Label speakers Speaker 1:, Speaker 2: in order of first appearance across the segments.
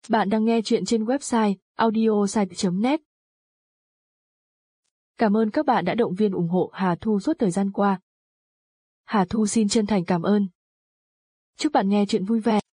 Speaker 1: Bạn đang nghe chuyện trên website audiosite.net. Cảm ơn các bạn đã động viên ủng hộ Hà Thu suốt thời gian qua. Hà Thu xin chân thành cảm ơn. Chúc bạn nghe chuyện vui vẻ.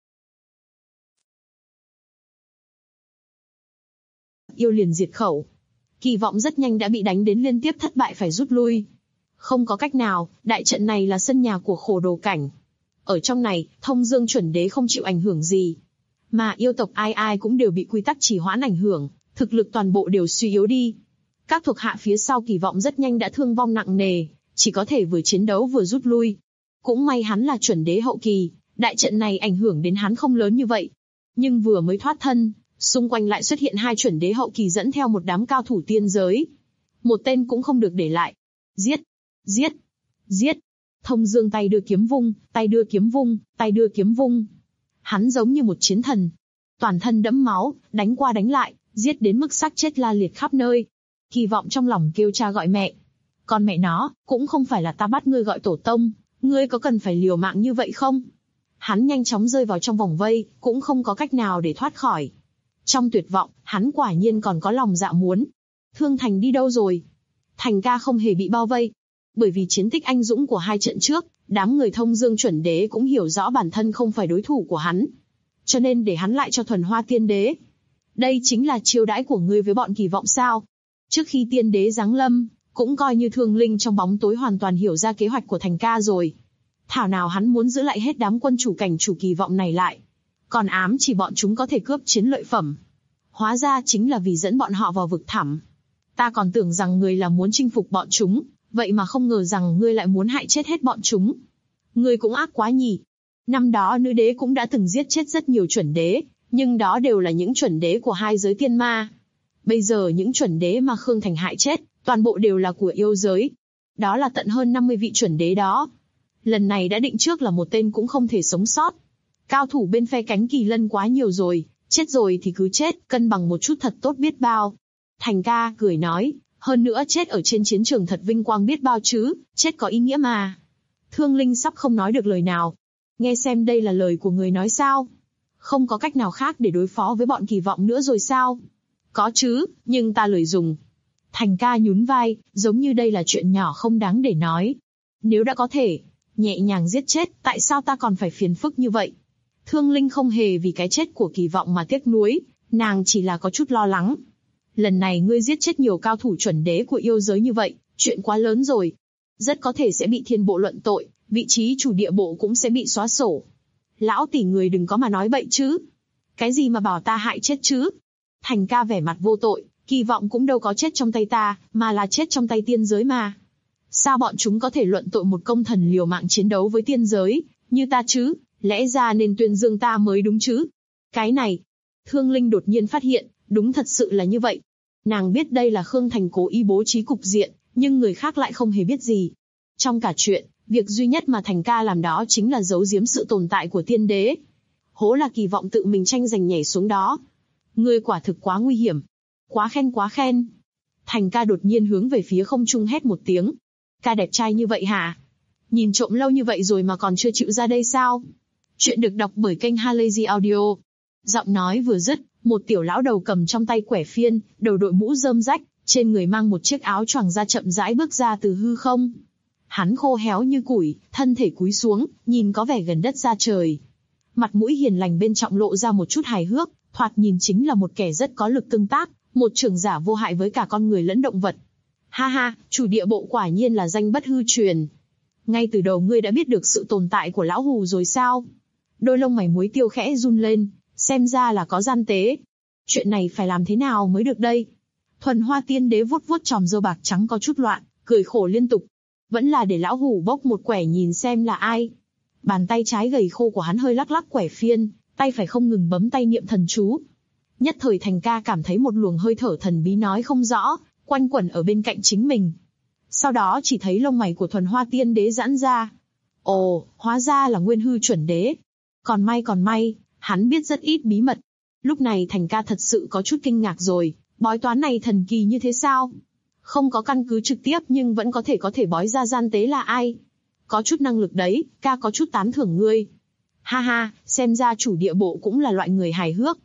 Speaker 2: Yêu liền diệt khẩu. Kỳ vọng rất nhanh đã bị đánh đến liên tiếp thất bại phải rút lui. Không có cách nào, đại trận này là sân nhà của Khổ Đồ Cảnh. Ở trong này, Thông Dương chuẩn đế không chịu ảnh hưởng gì. Mà yêu tộc ai ai cũng đều bị quy tắc trì hoãn ảnh hưởng, thực lực toàn bộ đều suy yếu đi. Các thuộc hạ phía sau Kỳ vọng rất nhanh đã thương vong nặng nề, chỉ có thể vừa chiến đấu vừa rút lui. Cũng may hắn là chuẩn đế hậu kỳ, đại trận này ảnh hưởng đến hắn không lớn như vậy. Nhưng vừa mới thoát thân, xung quanh lại xuất hiện hai chuẩn đế hậu kỳ dẫn theo một đám cao thủ tiên giới. Một tên cũng không được để lại. Giết! Giết! Giết! Thông Dương tay đưa kiếm vung, tay đưa kiếm vung, tay đưa kiếm vung. Hắn giống như một chiến thần. Toàn thân đẫm máu, đánh qua đánh lại, giết đến mức xác chết la liệt khắp nơi. Kỳ vọng trong lòng kêu cha gọi mẹ. Con mẹ nó, cũng không phải là ta bắt ngươi gọi tổ tông, ngươi có cần phải liều mạng như vậy không? Hắn nhanh chóng rơi vào trong vòng vây, cũng không có cách nào để thoát khỏi. Trong tuyệt vọng, hắn quả nhiên còn có lòng dạ muốn. Thương Thành đi đâu rồi? Thành ca không hề bị bao vây. Bởi vì chiến tích anh dũng của hai trận trước, đám người Thông Dương chuẩn đế cũng hiểu rõ bản thân không phải đối thủ của hắn. Cho nên để hắn lại cho Thuần Hoa Tiên Đế. Đây chính là chiêu đãi của ngươi với bọn Kỳ vọng sao? Trước khi Tiên Đế giáng lâm, cũng coi như Thương Linh trong bóng tối hoàn toàn hiểu ra kế hoạch của Thành ca rồi. Thảo nào hắn muốn giữ lại hết đám quân chủ cảnh chủ Kỳ vọng này lại. Còn ám chỉ bọn chúng có thể cướp chiến lợi phẩm. Hóa ra chính là vì dẫn bọn họ vào vực thẳm. Ta còn tưởng rằng ngươi là muốn chinh phục bọn chúng, vậy mà không ngờ rằng ngươi lại muốn hại chết hết bọn chúng. Ngươi cũng ác quá nhỉ. Năm đó nữ đế cũng đã từng giết chết rất nhiều chuẩn đế, nhưng đó đều là những chuẩn đế của hai giới tiên ma. Bây giờ những chuẩn đế mà Khương Thành hại chết, toàn bộ đều là của yêu giới. Đó là tận hơn 50 vị chuẩn đế đó. Lần này đã định trước là một tên cũng không thể sống sót. Cao thủ bên phe cánh Kỳ Lân quá nhiều rồi, chết rồi thì cứ chết, cân bằng một chút thật tốt biết bao. Thành ca cười nói, hơn nữa chết ở trên chiến trường thật vinh quang biết bao chứ, chết có ý nghĩa mà. Thương Linh sắp không nói được lời nào. Nghe xem đây là lời của người nói sao? Không có cách nào khác để đối phó với bọn Kỳ vọng nữa rồi sao? Có chứ, nhưng ta lười dùng. Thành ca nhún vai, giống như đây là chuyện nhỏ không đáng để nói. Nếu đã có thể nhẹ nhàng giết chết, tại sao ta còn phải phiền phức như vậy? Thương Linh không hề vì cái chết của Kỳ vọng mà tiếc nuối, nàng chỉ là có chút lo lắng. Lần này ngươi giết chết nhiều cao thủ chuẩn đế của yêu giới như vậy, chuyện quá lớn rồi. Rất có thể sẽ bị thiên bộ luận tội, vị trí chủ địa bộ cũng sẽ bị xóa sổ. Lão tỷ người đừng có mà nói bậy chứ. Cái gì mà bảo ta hại chết chứ? Thành ca vẻ mặt vô tội, Kỳ vọng cũng đâu có chết trong tay ta, mà là chết trong tay tiên giới mà. Sao bọn chúng có thể luận tội một công thần liều mạng chiến đấu với tiên giới, như ta chứ? Lẽ ra nên tuyên dương ta mới đúng chứ? Cái này, Thương Linh đột nhiên phát hiện, đúng thật sự là như vậy. Nàng biết đây là Khương Thành cố ý bố trí cục diện, nhưng người khác lại không hề biết gì. Trong cả chuyện, việc duy nhất mà Thành ca làm đó chính là giấu giếm sự tồn tại của tiên đế. Hố là Kỳ vọng tự mình tranh giành nhảy xuống đó. Ngươi quả thực quá nguy hiểm. Quá khen quá khen. Thành ca đột nhiên hướng về phía không trung hét một tiếng. Ca đẹp trai như vậy hả? Nhìn trộm lâu như vậy rồi mà còn chưa chịu ra đây sao? Chuyện được đọc bởi kênh Halazy Audio. Giọng nói vừa dứt, một tiểu lão đầu cầm trong tay quẻ phiên, đầu đội mũ rơm rách, trên người mang một chiếc áo choàng da chậm rãi bước ra từ hư không. Hắn khô héo như củi, thân thể cúi xuống, nhìn có vẻ gần đất ra trời. Mặt mũi hiền lành bên trong lộ ra một chút hài hước, thoạt nhìn chính là một kẻ rất có lực tương tác, một trưởng giả vô hại với cả con người lẫn động vật. Ha ha, chủ địa bộ quả nhiên là danh bất hư truyền. Ngay từ đầu ngươi đã biết được sự tồn tại của lão hù rồi sao? Đôi lông mày muối tiêu khẽ run lên, xem ra là có gian tế. Chuyện này phải làm thế nào mới được đây? Thuần Hoa Tiên Đế vuốt vuốt chòm râu bạc trắng có chút loạn, cười khổ liên tục. Vẫn là để lão hù bốc một quẻ nhìn xem là ai. Bàn tay trái gầy khô của hắn hơi lắc lắc quẻ phiên, tay phải không ngừng bấm tay niệm thần chú. Nhất thời Thành ca cảm thấy một luồng hơi thở thần bí nói không rõ, quanh quẩn ở bên cạnh chính mình. Sau đó chỉ thấy lông mày của Thuần Hoa Tiên Đế giãn ra. Ồ, hóa ra là Nguyên Hư chuẩn đế. Còn may, hắn biết rất ít bí mật. Lúc này Thành ca thật sự có chút kinh ngạc rồi, bói toán này thần kỳ như thế sao? Không có căn cứ trực tiếp nhưng vẫn có thể bói ra gian tế là ai. Có chút năng lực đấy, ca có chút tán thưởng ngươi. Ha ha, xem ra chủ địa bộ cũng là loại người hài hước.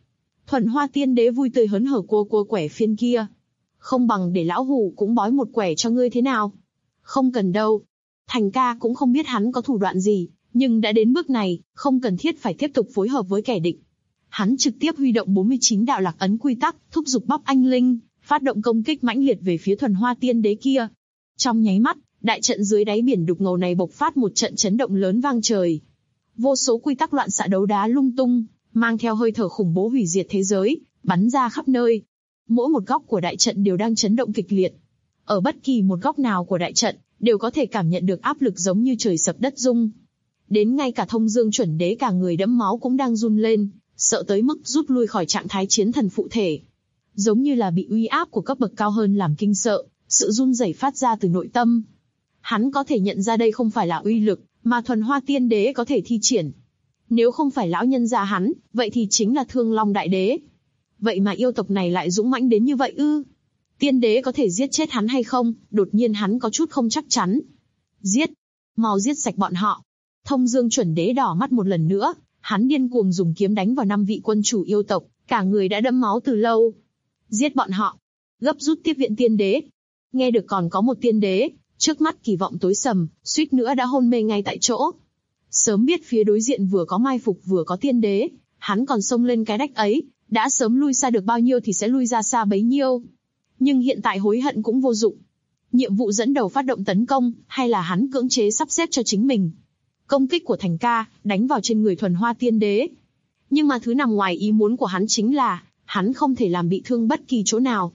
Speaker 2: Thuần Hoa Tiên Đế vui tươi hớn hở cua quẻ phiên kia. Không bằng để lão hủ cũng bói một quẻ cho ngươi thế nào? Không cần đâu. Thành ca cũng không biết hắn có thủ đoạn gì, nhưng đã đến bước này, không cần thiết phải tiếp tục phối hợp với kẻ địch. Hắn trực tiếp huy động 49 đạo lạc ấn quy tắc, thúc giục bóc anh linh, phát động công kích mãnh liệt về phía Thuần Hoa Tiên Đế kia. Trong nháy mắt, đại trận dưới đáy biển đục ngầu này bộc phát một trận chấn động lớn vang trời. Vô số quy tắc loạn xạ đấu đá lung tung, mang theo hơi thở khủng bố hủy diệt thế giới, bắn ra khắp nơi. Mỗi một góc của đại trận đều đang chấn động kịch liệt. Ở bất kỳ một góc nào của đại trận, đều có thể cảm nhận được áp lực giống như trời sập đất rung. Đến ngay cả Thông Dương Chuẩn Đế cả người đẫm máu cũng đang run lên, sợ tới mức rút lui khỏi trạng thái chiến thần phụ thể. Giống như là bị uy áp của cấp bậc cao hơn làm kinh sợ, sự run rẩy phát ra từ nội tâm. Hắn có thể nhận ra đây không phải là uy lực, mà Thuần Hoa Tiên Đế có thể thi triển. Nếu không phải lão nhân gia hắn, vậy thì chính là Thương Long Đại Đế. Vậy mà yêu tộc này lại dũng mãnh đến như vậy ư? Tiên đế có thể giết chết hắn hay không? Đột nhiên hắn có chút không chắc chắn. Giết! Mau giết sạch bọn họ! Thông Dương Chuẩn Đế đỏ mắt một lần nữa, hắn điên cuồng dùng kiếm đánh vào 5 vị quân chủ yêu tộc, cả người đã đẫm máu từ lâu. Giết bọn họ! Gấp rút tiếp viện tiên đế! Nghe được còn có một tiên đế, trước mắt kỳ vọng tối sầm, suýt nữa đã hôn mê ngay tại chỗ. Sớm biết phía đối diện vừa có mai phục vừa có tiên đế, hắn còn xông lên cái đách ấy, đã sớm lui xa được bao nhiêu thì sẽ lui ra xa bấy nhiêu. Nhưng hiện tại hối hận cũng vô dụng. Nhiệm vụ dẫn đầu phát động tấn công, hay là hắn cưỡng chế sắp xếp cho chính mình. Công kích của Thành ca, đánh vào trên người Thuần Hoa Tiên Đế. Nhưng mà thứ nằm ngoài ý muốn của hắn chính là, hắn không thể làm bị thương bất kỳ chỗ nào.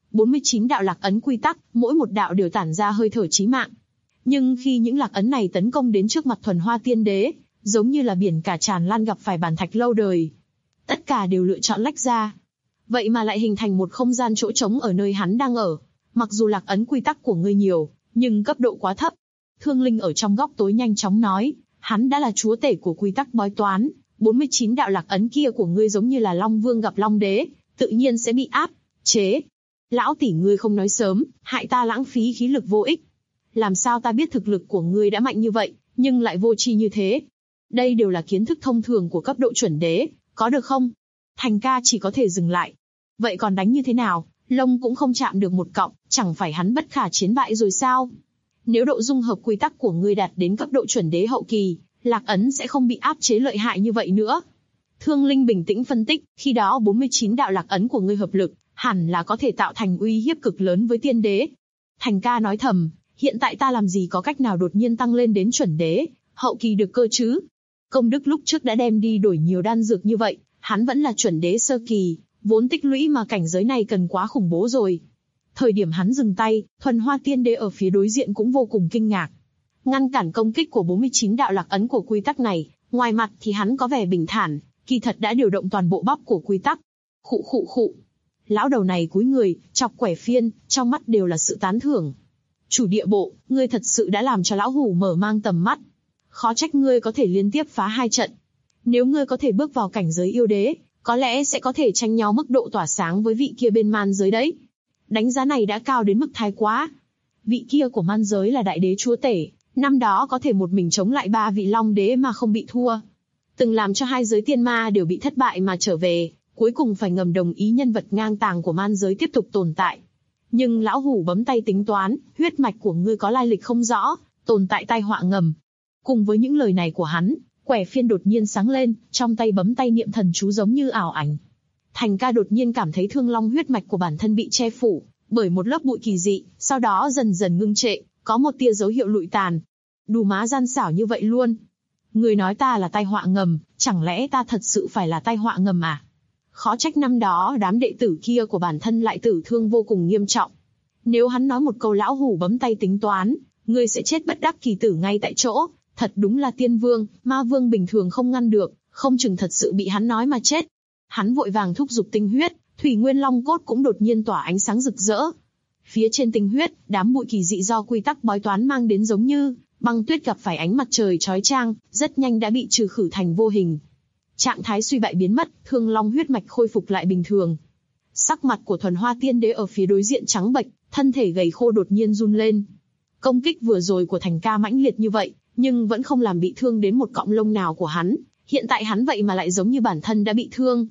Speaker 2: 49 đạo lạc ấn quy tắc, mỗi một đạo đều tản ra hơi thở chí mạng. Nhưng khi những lạc ấn này tấn công đến trước mặt Thuần Hoa Tiên Đế, giống như là biển cả tràn lan gặp phải bàn thạch lâu đời. Tất cả đều lựa chọn lách ra. Vậy mà lại hình thành một không gian chỗ trống ở nơi hắn đang ở. Mặc dù lạc ấn quy tắc của ngươi nhiều, nhưng cấp độ quá thấp. Thương Linh ở trong góc tối nhanh chóng nói, hắn đã là chúa tể của quy tắc bói toán. 49 đạo lạc ấn kia của ngươi giống như là Long Vương gặp Long Đế, tự nhiên sẽ bị áp chế. Lão tỷ ngươi không nói sớm, hại ta lãng phí khí lực vô ích. Làm sao ta biết thực lực của ngươi đã mạnh như vậy, nhưng lại vô tri như thế? Đây đều là kiến thức thông thường của cấp độ chuẩn đế, có được không? Thành ca chỉ có thể dừng lại. Vậy còn đánh như thế nào? Lông cũng không chạm được một cọng, chẳng phải hắn bất khả chiến bại rồi sao? Nếu độ dung hợp quy tắc của ngươi đạt đến cấp độ chuẩn đế hậu kỳ, lạc ấn sẽ không bị áp chế lợi hại như vậy nữa. Thương Linh bình tĩnh phân tích, khi đó 49 đạo lạc ấn của ngươi hợp lực, hẳn là có thể tạo thành uy hiếp cực lớn với tiên đế. Thành ca nói thầm, hiện tại ta làm gì có cách nào đột nhiên tăng lên đến chuẩn đế, hậu kỳ được cơ chứ? Công đức lúc trước đã đem đi đổi nhiều đan dược như vậy, hắn vẫn là chuẩn đế sơ kỳ, vốn tích lũy mà cảnh giới này cần quá khủng bố rồi. Thời điểm hắn dừng tay, Thuần Hoa Tiên Đế ở phía đối diện cũng vô cùng kinh ngạc. Ngăn cản công kích của 49 đạo lạc ấn của quy tắc này, ngoài mặt thì hắn có vẻ bình thản, kỳ thật đã điều động toàn bộ bắp của quy tắc. Khụ khụ khụ. Lão đầu này cúi người, chọc quẻ phiên, trong mắt đều là sự tán thưởng. Chủ địa bộ, ngươi thật sự đã làm cho lão hủ mở mang tầm mắt. Khó trách ngươi có thể liên tiếp phá 2 trận. Nếu ngươi có thể bước vào cảnh giới yêu đế, có lẽ sẽ có thể tranh nhau mức độ tỏa sáng với vị kia bên man giới đấy. Đánh giá này đã cao đến mức thái quá. Vị kia của man giới là đại đế chúa tể, năm đó có thể một mình chống lại 3 vị long đế mà không bị thua. Từng làm cho 2 giới tiên ma đều bị thất bại mà trở về, cuối cùng phải ngầm đồng ý nhân vật ngang tàng của man giới tiếp tục tồn tại. Nhưng lão hủ bấm tay tính toán, huyết mạch của ngươi có lai lịch không rõ, tồn tại tai họa ngầm. Cùng với những lời này của hắn, quẻ phiên đột nhiên sáng lên, trong tay bấm tay niệm thần chú giống như ảo ảnh. Thành ca đột nhiên cảm thấy thương long huyết mạch của bản thân bị che phủ bởi một lớp bụi kỳ dị, sau đó dần dần ngưng trệ, có một tia dấu hiệu lụi tàn. Đù má gian xảo như vậy luôn. Người nói ta là tai họa ngầm, chẳng lẽ ta thật sự phải là tai họa ngầm à? Khó trách năm đó đám đệ tử kia của bản thân lại tử thương vô cùng nghiêm trọng. Nếu hắn nói một câu lão hủ bấm tay tính toán, ngươi sẽ chết bất đắc kỳ tử ngay tại chỗ, thật đúng là tiên vương, ma vương bình thường không ngăn được, không chừng thật sự bị hắn nói mà chết. Hắn vội vàng thúc giục tinh huyết, thủy nguyên long cốt cũng đột nhiên tỏa ánh sáng rực rỡ. Phía trên tinh huyết, đám bụi kỳ dị do quy tắc bói toán mang đến giống như băng tuyết gặp phải ánh mặt trời chói chang, rất nhanh đã bị trừ khử thành vô hình. Trạng thái suy bại biến mất, thương long huyết mạch khôi phục lại bình thường. Sắc mặt của Thuần Hoa Tiên Đế ở phía đối diện trắng bệch, thân thể gầy khô đột nhiên run lên. Công kích vừa rồi của Thành ca mãnh liệt như vậy, nhưng vẫn không làm bị thương đến một cọng lông nào của hắn. Hiện tại hắn vậy mà lại giống như bản thân đã bị thương.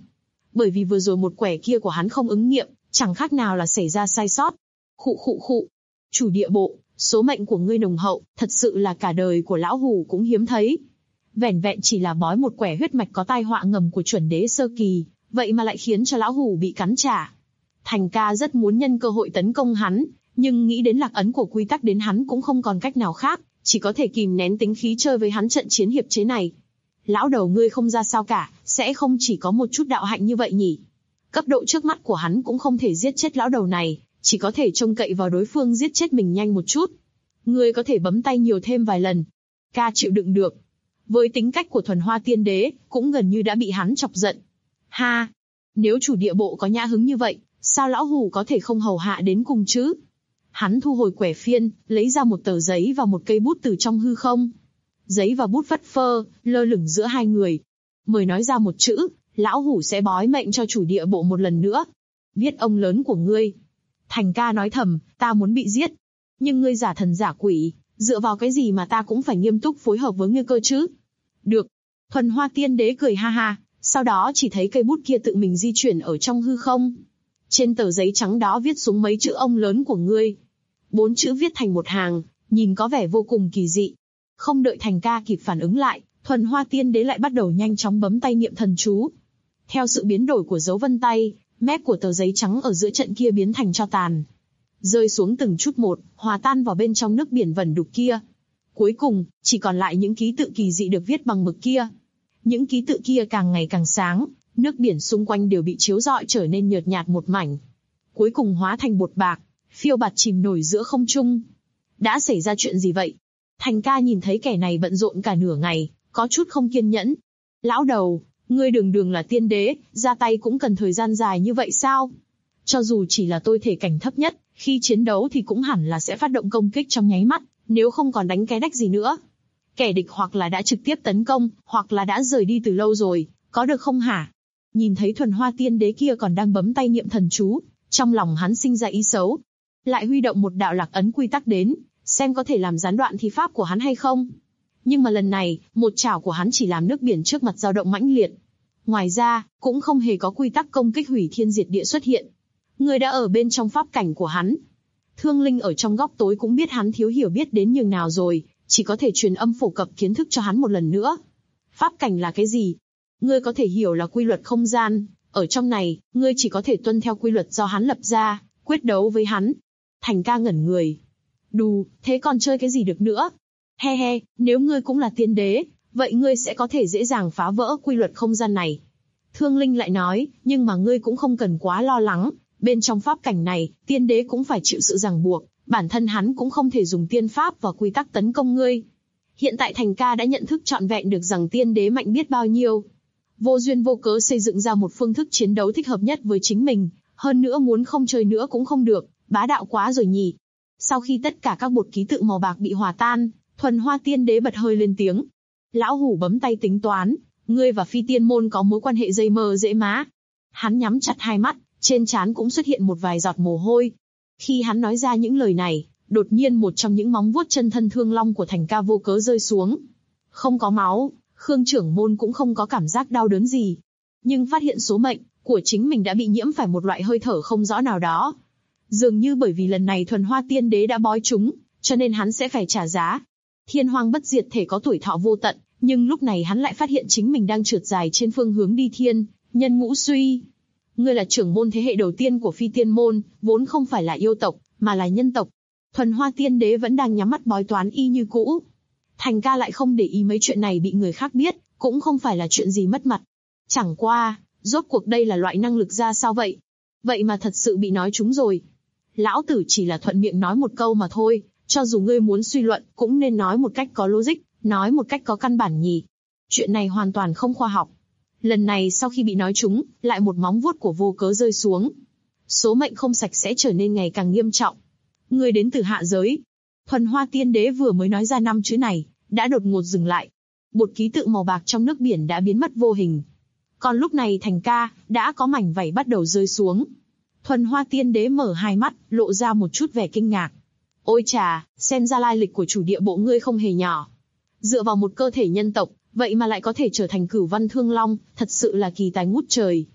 Speaker 2: Bởi vì vừa rồi một quẻ kia của hắn không ứng nghiệm, chẳng khác nào là xảy ra sai sót. Khụ khụ khụ. Chủ địa bộ, số mệnh của ngươi nồng hậu, thật sự là cả đời của lão hủ cũng hiếm thấy. Vẻn vẹn chỉ là bói một quẻ huyết mạch có tai họa ngầm của chuẩn đế sơ kỳ, vậy mà lại khiến cho lão hủ bị cắn trả. Thành ca rất muốn nhân cơ hội tấn công hắn, nhưng nghĩ đến lạc ấn của quy tắc đến hắn cũng không còn cách nào khác, chỉ có thể kìm nén tính khí chơi với hắn trận chiến hiệp chế này. Lão đầu ngươi không ra sao cả, sẽ không chỉ có một chút đạo hạnh như vậy nhỉ? Cấp độ trước mắt của hắn cũng không thể giết chết lão đầu này, chỉ có thể trông cậy vào đối phương giết chết mình nhanh một chút. Ngươi có thể bấm tay nhiều thêm vài lần. Ca chịu đựng được. Với tính cách của Thuần Hoa Tiên Đế, cũng gần như đã bị hắn chọc giận. Ha! Nếu chủ địa bộ có nhã hứng như vậy, sao lão hủ có thể không hầu hạ đến cùng chứ? Hắn thu hồi quẻ phiên, lấy ra một tờ giấy và một cây bút từ trong hư không. Giấy và bút phất phơ, lơ lửng giữa hai người. Mời nói ra một chữ, lão hủ sẽ bói mệnh cho chủ địa bộ một lần nữa. Viết ông lớn của ngươi. Thành ca nói thầm, ta muốn bị giết. Nhưng ngươi giả thần giả quỷ, dựa vào cái gì mà ta cũng phải nghiêm túc phối hợp với ngươi cơ chứ? Được. Thuần Hoa Tiên Đế cười ha ha, sau đó chỉ thấy cây bút kia tự mình di chuyển ở trong hư không. Trên tờ giấy trắng đó viết xuống mấy chữ ông lớn của ngươi. 4 chữ viết thành một hàng, nhìn có vẻ vô cùng kỳ dị. Không đợi Thành ca kịp phản ứng lại, Thuần Hoa Tiên Đế lại bắt đầu nhanh chóng bấm tay niệm thần chú. Theo sự biến đổi của dấu vân tay, mép của tờ giấy trắng ở giữa trận kia biến thành tro tàn, rơi xuống từng chút một, hòa tan vào bên trong nước biển vẩn đục kia. Cuối cùng, chỉ còn lại những ký tự kỳ dị được viết bằng mực kia. Những ký tự kia càng ngày càng sáng, nước biển xung quanh đều bị chiếu rọi trở nên nhợt nhạt một mảnh. Cuối cùng hóa thành bột bạc, phiêu bạt chìm nổi giữa không trung. Đã xảy ra chuyện gì vậy? Thành ca nhìn thấy kẻ này bận rộn cả nửa ngày, có chút không kiên nhẫn. Lão đầu, ngươi đường đường là tiên đế, ra tay cũng cần thời gian dài như vậy sao? Cho dù chỉ là tôi thể cảnh thấp nhất, khi chiến đấu thì cũng hẳn là sẽ phát động công kích trong nháy mắt, nếu không còn đánh cái đách gì nữa. Kẻ địch hoặc là đã trực tiếp tấn công, hoặc là đã rời đi từ lâu rồi, có được không hả? Nhìn thấy Thuần Hoa Tiên Đế kia còn đang bấm tay niệm thần chú, trong lòng hắn sinh ra ý xấu. Lại huy động một đạo lạc ấn quy tắc đến, xem có thể làm gián đoạn thi pháp của hắn hay không. Nhưng mà lần này, một chảo của hắn chỉ làm nước biển trước mặt dao động mãnh liệt. Ngoài ra, cũng không hề có quy tắc công kích hủy thiên diệt địa xuất hiện. Người đã ở bên trong pháp cảnh của hắn. Thương Linh ở trong góc tối cũng biết hắn thiếu hiểu biết đến nhường nào rồi, chỉ có thể truyền âm phổ cập kiến thức cho hắn một lần nữa. Pháp cảnh là cái gì? Ngươi có thể hiểu là quy luật không gian, ở trong này, ngươi chỉ có thể tuân theo quy luật do hắn lập ra, quyết đấu với hắn. Thành ca ngẩn người. Đù, thế còn chơi cái gì được nữa? He he, nếu ngươi cũng là tiên đế, vậy ngươi sẽ có thể dễ dàng phá vỡ quy luật không gian này. Thương Linh lại nói, nhưng mà ngươi cũng không cần quá lo lắng, bên trong pháp cảnh này, tiên đế cũng phải chịu sự ràng buộc, bản thân hắn cũng không thể dùng tiên pháp và quy tắc tấn công ngươi. Hiện tại Thành ca đã nhận thức trọn vẹn được rằng tiên đế mạnh biết bao nhiêu. Vô duyên vô cớ xây dựng ra một phương thức chiến đấu thích hợp nhất với chính mình, hơn nữa muốn không chơi nữa cũng không được, bá đạo quá rồi nhỉ. Sau khi tất cả các bột ký tự màu bạc bị hòa tan, Thuần Hoa Tiên Đế bật hơi lên tiếng. Lão hủ bấm tay tính toán, ngươi và Phi Tiên Môn có mối quan hệ dây mơ dễ má. Hắn nhắm chặt hai mắt, trên trán cũng xuất hiện một vài giọt mồ hôi. Khi hắn nói ra những lời này, đột nhiên một trong những móng vuốt chân thân thương long của Thành ca vô cớ rơi xuống. Không có máu, Khương trưởng môn cũng không có cảm giác đau đớn gì. Nhưng phát hiện số mệnh của chính mình đã bị nhiễm phải một loại hơi thở không rõ nào đó. Dường như bởi vì lần này Thuần Hoa Tiên Đế đã bói chúng, cho nên hắn sẽ phải trả giá. Thiên Hoang bất diệt thể có tuổi thọ vô tận, nhưng lúc này hắn lại phát hiện chính mình đang trượt dài trên phương hướng đi thiên, nhân ngũ suy. Ngươi là trưởng môn thế hệ đầu tiên của Phi Tiên Môn, vốn không phải là yêu tộc, mà là nhân tộc. Thuần Hoa Tiên Đế vẫn đang nhắm mắt bói toán y như cũ. Thành ca lại không để ý mấy chuyện này bị người khác biết, cũng không phải là chuyện gì mất mặt. Chẳng qua, rốt cuộc đây là loại năng lực ra sao vậy? Vậy mà thật sự bị nói trúng rồi. Lão tử chỉ là thuận miệng nói một câu mà thôi, cho dù ngươi muốn suy luận, cũng nên nói một cách có logic, nói một cách có căn bản nhỉ. Chuyện này hoàn toàn không khoa học. Lần này sau khi bị nói trúng, lại một móng vuốt của vô cớ rơi xuống. Số mệnh không sạch sẽ trở nên ngày càng nghiêm trọng. Ngươi đến từ hạ giới. Thuần Hoa Tiên Đế vừa mới nói ra 5 chữ này, đã đột ngột dừng lại. Bột ký tự màu bạc trong nước biển đã biến mất vô hình. Còn lúc này Thành ca, đã có mảnh vảy bắt đầu rơi xuống. Thuần Hoa Tiên Đế mở hai mắt, lộ ra một chút vẻ kinh ngạc. Ôi chà, xem ra lai lịch của chủ địa bộ ngươi không hề nhỏ. Dựa vào một cơ thể nhân tộc, vậy mà lại có thể trở thành Cửu Văn Thương Long, thật sự là kỳ tài ngút trời.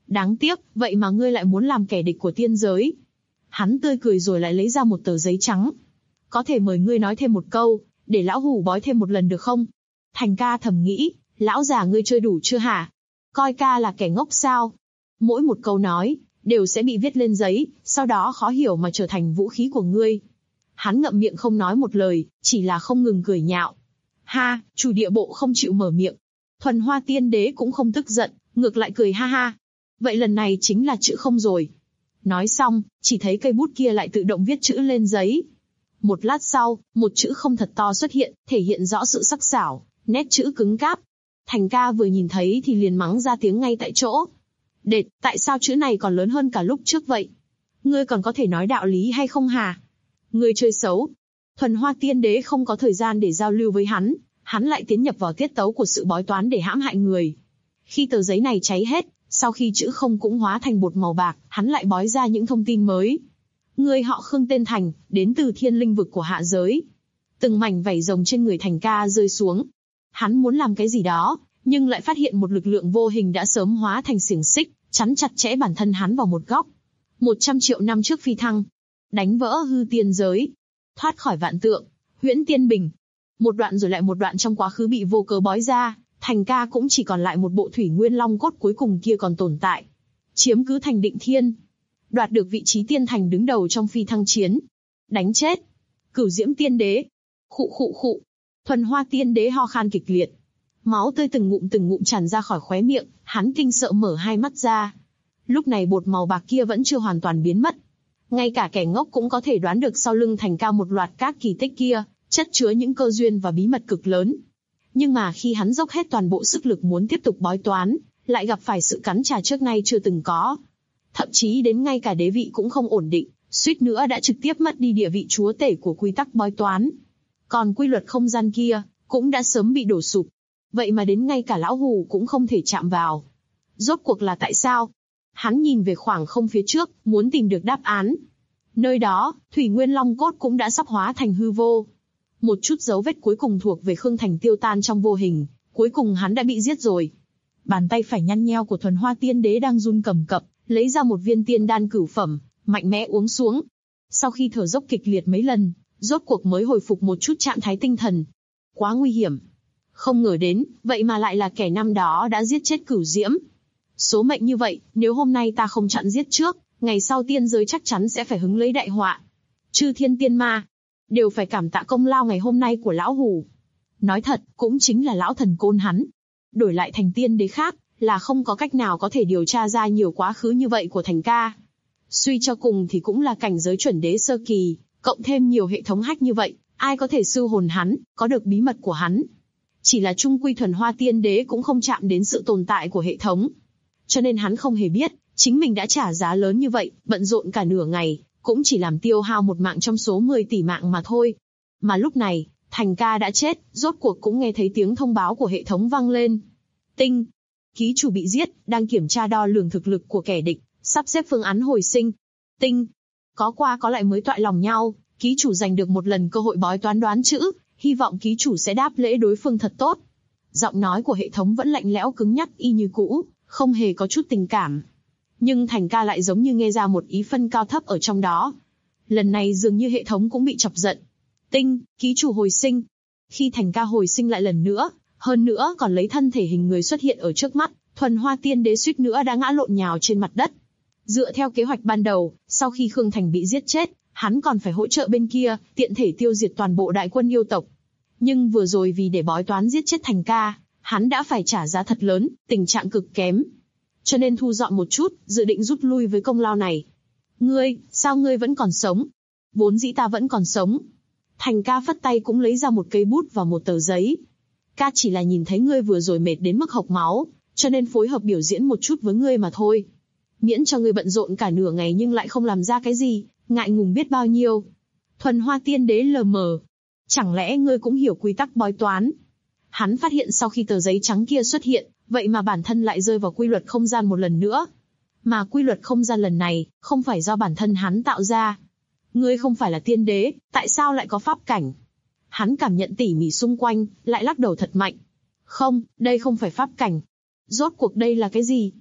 Speaker 2: Đáng tiếc, vậy mà ngươi lại muốn làm kẻ địch của tiên giới. Hắn tươi cười rồi lại lấy ra một tờ giấy trắng. Có thể mời ngươi nói thêm một câu, để lão hủ bói thêm một lần được không? Thành ca thầm nghĩ, lão già ngươi chơi đủ chưa hả? Coi ca là kẻ ngốc sao? Mỗi một câu nói, đều sẽ bị viết lên giấy, sau đó khó hiểu mà trở thành vũ khí của ngươi. Hắn ngậm miệng không nói một lời, chỉ là không ngừng cười nhạo. Ha, chủ địa bộ không chịu mở miệng. Thuần Hoa Tiên Đế cũng không tức giận, ngược lại cười ha ha. Vậy lần này chính là chữ không rồi. Nói xong, chỉ thấy cây bút kia lại tự động viết chữ lên giấy. Một lát sau, một chữ không thật to xuất hiện, thể hiện rõ sự sắc sảo, nét chữ cứng cáp. Thành ca vừa nhìn thấy thì liền mắng ra tiếng ngay tại chỗ. Đệt, tại sao chữ này còn lớn hơn cả lúc trước vậy? Ngươi còn có thể nói đạo lý hay không hả? Ngươi chơi xấu. Thuần Hoa Tiên Đế không có thời gian để giao lưu với hắn lại tiến nhập vào tiết tấu của sự bói toán để hãm hại người. Khi tờ giấy này cháy hết, sau khi chữ không cũng hóa thành bột màu bạc, hắn lại bói ra những thông tin mới. Người họ Khương tên Thành, đến từ thiên linh vực của hạ giới. Từng mảnh vảy rồng trên người Thành ca rơi xuống. Hắn muốn làm cái gì đó, nhưng lại phát hiện một lực lượng vô hình đã sớm hóa thành xiềng xích, chắn chặt chẽ bản thân hắn vào một góc. 100 triệu năm trước phi thăng, đánh vỡ hư tiên giới, thoát khỏi vạn tượng, huyễn tiên bình. Một đoạn rồi lại một đoạn trong quá khứ bị vô cớ bói ra, Thành ca cũng chỉ còn lại một bộ thủy nguyên long cốt cuối cùng kia còn tồn tại. Chiếm cứ thành Định Thiên, đoạt được vị trí tiên thành đứng đầu trong phi thăng chiến. Đánh chết Cửu Diễm Tiên Đế. Khụ khụ khụ. Thuần Hoa Tiên Đế ho khan kịch liệt. Máu tươi từng ngụm tràn ra khỏi khóe miệng, hắn kinh sợ mở hai mắt ra. Lúc này bột màu bạc kia vẫn chưa hoàn toàn biến mất. Ngay cả kẻ ngốc cũng có thể đoán được sau lưng Thành ca một loạt các kỳ tích kia, chất chứa những cơ duyên và bí mật cực lớn. Nhưng mà khi hắn dốc hết toàn bộ sức lực muốn tiếp tục bói toán, lại gặp phải sự cắn trả trước nay chưa từng có. Thậm chí đến ngay cả đế vị cũng không ổn định, suýt nữa đã trực tiếp mất đi địa vị chúa tể của quy tắc bói toán. Còn quy luật không gian kia, cũng đã sớm bị đổ sụp. Vậy mà đến ngay cả lão hù cũng không thể chạm vào. Rốt cuộc là tại sao? Hắn nhìn về khoảng không phía trước, muốn tìm được đáp án. Nơi đó, Thủy Nguyên Long cốt cũng đã sắp hóa thành hư vô. Một chút dấu vết cuối cùng thuộc về Khương Thành tiêu tan trong vô hình, cuối cùng hắn đã bị giết rồi. Bàn tay phải nhăn nheo của Thuần Hoa Tiên Đế đang run cầm cập, lấy ra một viên tiên đan cửu phẩm, mạnh mẽ uống xuống. Sau khi thở dốc kịch liệt mấy lần, rốt cuộc mới hồi phục một chút trạng thái tinh thần. Quá nguy hiểm. Không ngờ đến, vậy mà lại là kẻ năm đó đã giết chết Cửu Diễm. Số mệnh như vậy, nếu hôm nay ta không chặn giết trước, ngày sau tiên giới chắc chắn sẽ phải hứng lấy đại họa. Chư thiên tiên ma đều phải cảm tạ công lao ngày hôm nay của lão hù. Nói thật, cũng chính là lão thần côn hắn. Đổi lại thành tiên đế khác, là không có cách nào có thể điều tra ra nhiều quá khứ như vậy của Thành ca. Suy cho cùng thì cũng là cảnh giới chuẩn đế sơ kỳ, cộng thêm nhiều hệ thống hack như vậy, ai có thể sư hồn hắn, có được bí mật của hắn. Chỉ là trung quy Thuần Hoa Tiên Đế cũng không chạm đến sự tồn tại của hệ thống. Cho nên hắn không hề biết, chính mình đã trả giá lớn như vậy, bận rộn cả nửa ngày, cũng chỉ làm tiêu hao một mạng trong số 10 tỷ mạng mà thôi. Mà lúc này, Thành ca đã chết, rốt cuộc cũng nghe thấy tiếng thông báo của hệ thống vang lên. Tinh. Ký chủ bị giết, đang kiểm tra đo lường thực lực của kẻ địch, sắp xếp phương án hồi sinh. Tinh. Có qua có lại mới toại lòng nhau, ký chủ giành được một lần cơ hội bói toán đoán chữ, hy vọng ký chủ sẽ đáp lễ đối phương thật tốt. Giọng nói của hệ thống vẫn lạnh lẽo cứng nhắc y như cũ, không hề có chút tình cảm. Nhưng Thành ca lại giống như nghe ra một ý phân cao thấp ở trong đó. Lần này dường như hệ thống cũng bị chọc giận. Tinh, ký chủ hồi sinh. Khi Thành ca hồi sinh lại lần nữa, hơn nữa còn lấy thân thể hình người xuất hiện ở trước mắt, Thuần Hoa Tiên Đế suýt nữa đã ngã lộn nhào trên mặt đất. Dựa theo kế hoạch ban đầu, sau khi Khương Thành bị giết chết, hắn còn phải hỗ trợ bên kia, tiện thể tiêu diệt toàn bộ đại quân yêu tộc. Nhưng vừa rồi vì để bói toán giết chết Thành ca, hắn đã phải trả giá thật lớn, tình trạng cực kém. Cho nên thu dọn một chút, dự định rút lui với công lao này. Ngươi, sao ngươi vẫn còn sống? Vốn dĩ ta vẫn còn sống. Thành ca phất tay cũng lấy ra một cây bút và một tờ giấy. Ca chỉ là nhìn thấy ngươi vừa rồi mệt đến mức hộc máu, cho nên phối hợp biểu diễn một chút với ngươi mà thôi. Miễn cho ngươi bận rộn cả nửa ngày nhưng lại không làm ra cái gì, ngại ngùng biết bao nhiêu. Thuần Hoa Tiên Đế lờ mờ. Chẳng lẽ ngươi cũng hiểu quy tắc bói toán? Hắn phát hiện sau khi tờ giấy trắng kia xuất hiện, vậy mà bản thân lại rơi vào quy luật không gian một lần nữa. Mà quy luật không gian lần này, không phải do bản thân hắn tạo ra. Ngươi không phải là tiên đế, tại sao lại có pháp cảnh? Hắn cảm nhận tỉ mỉ xung quanh, lại lắc đầu thật mạnh. Không, đây không phải pháp cảnh. Rốt cuộc đây là cái gì?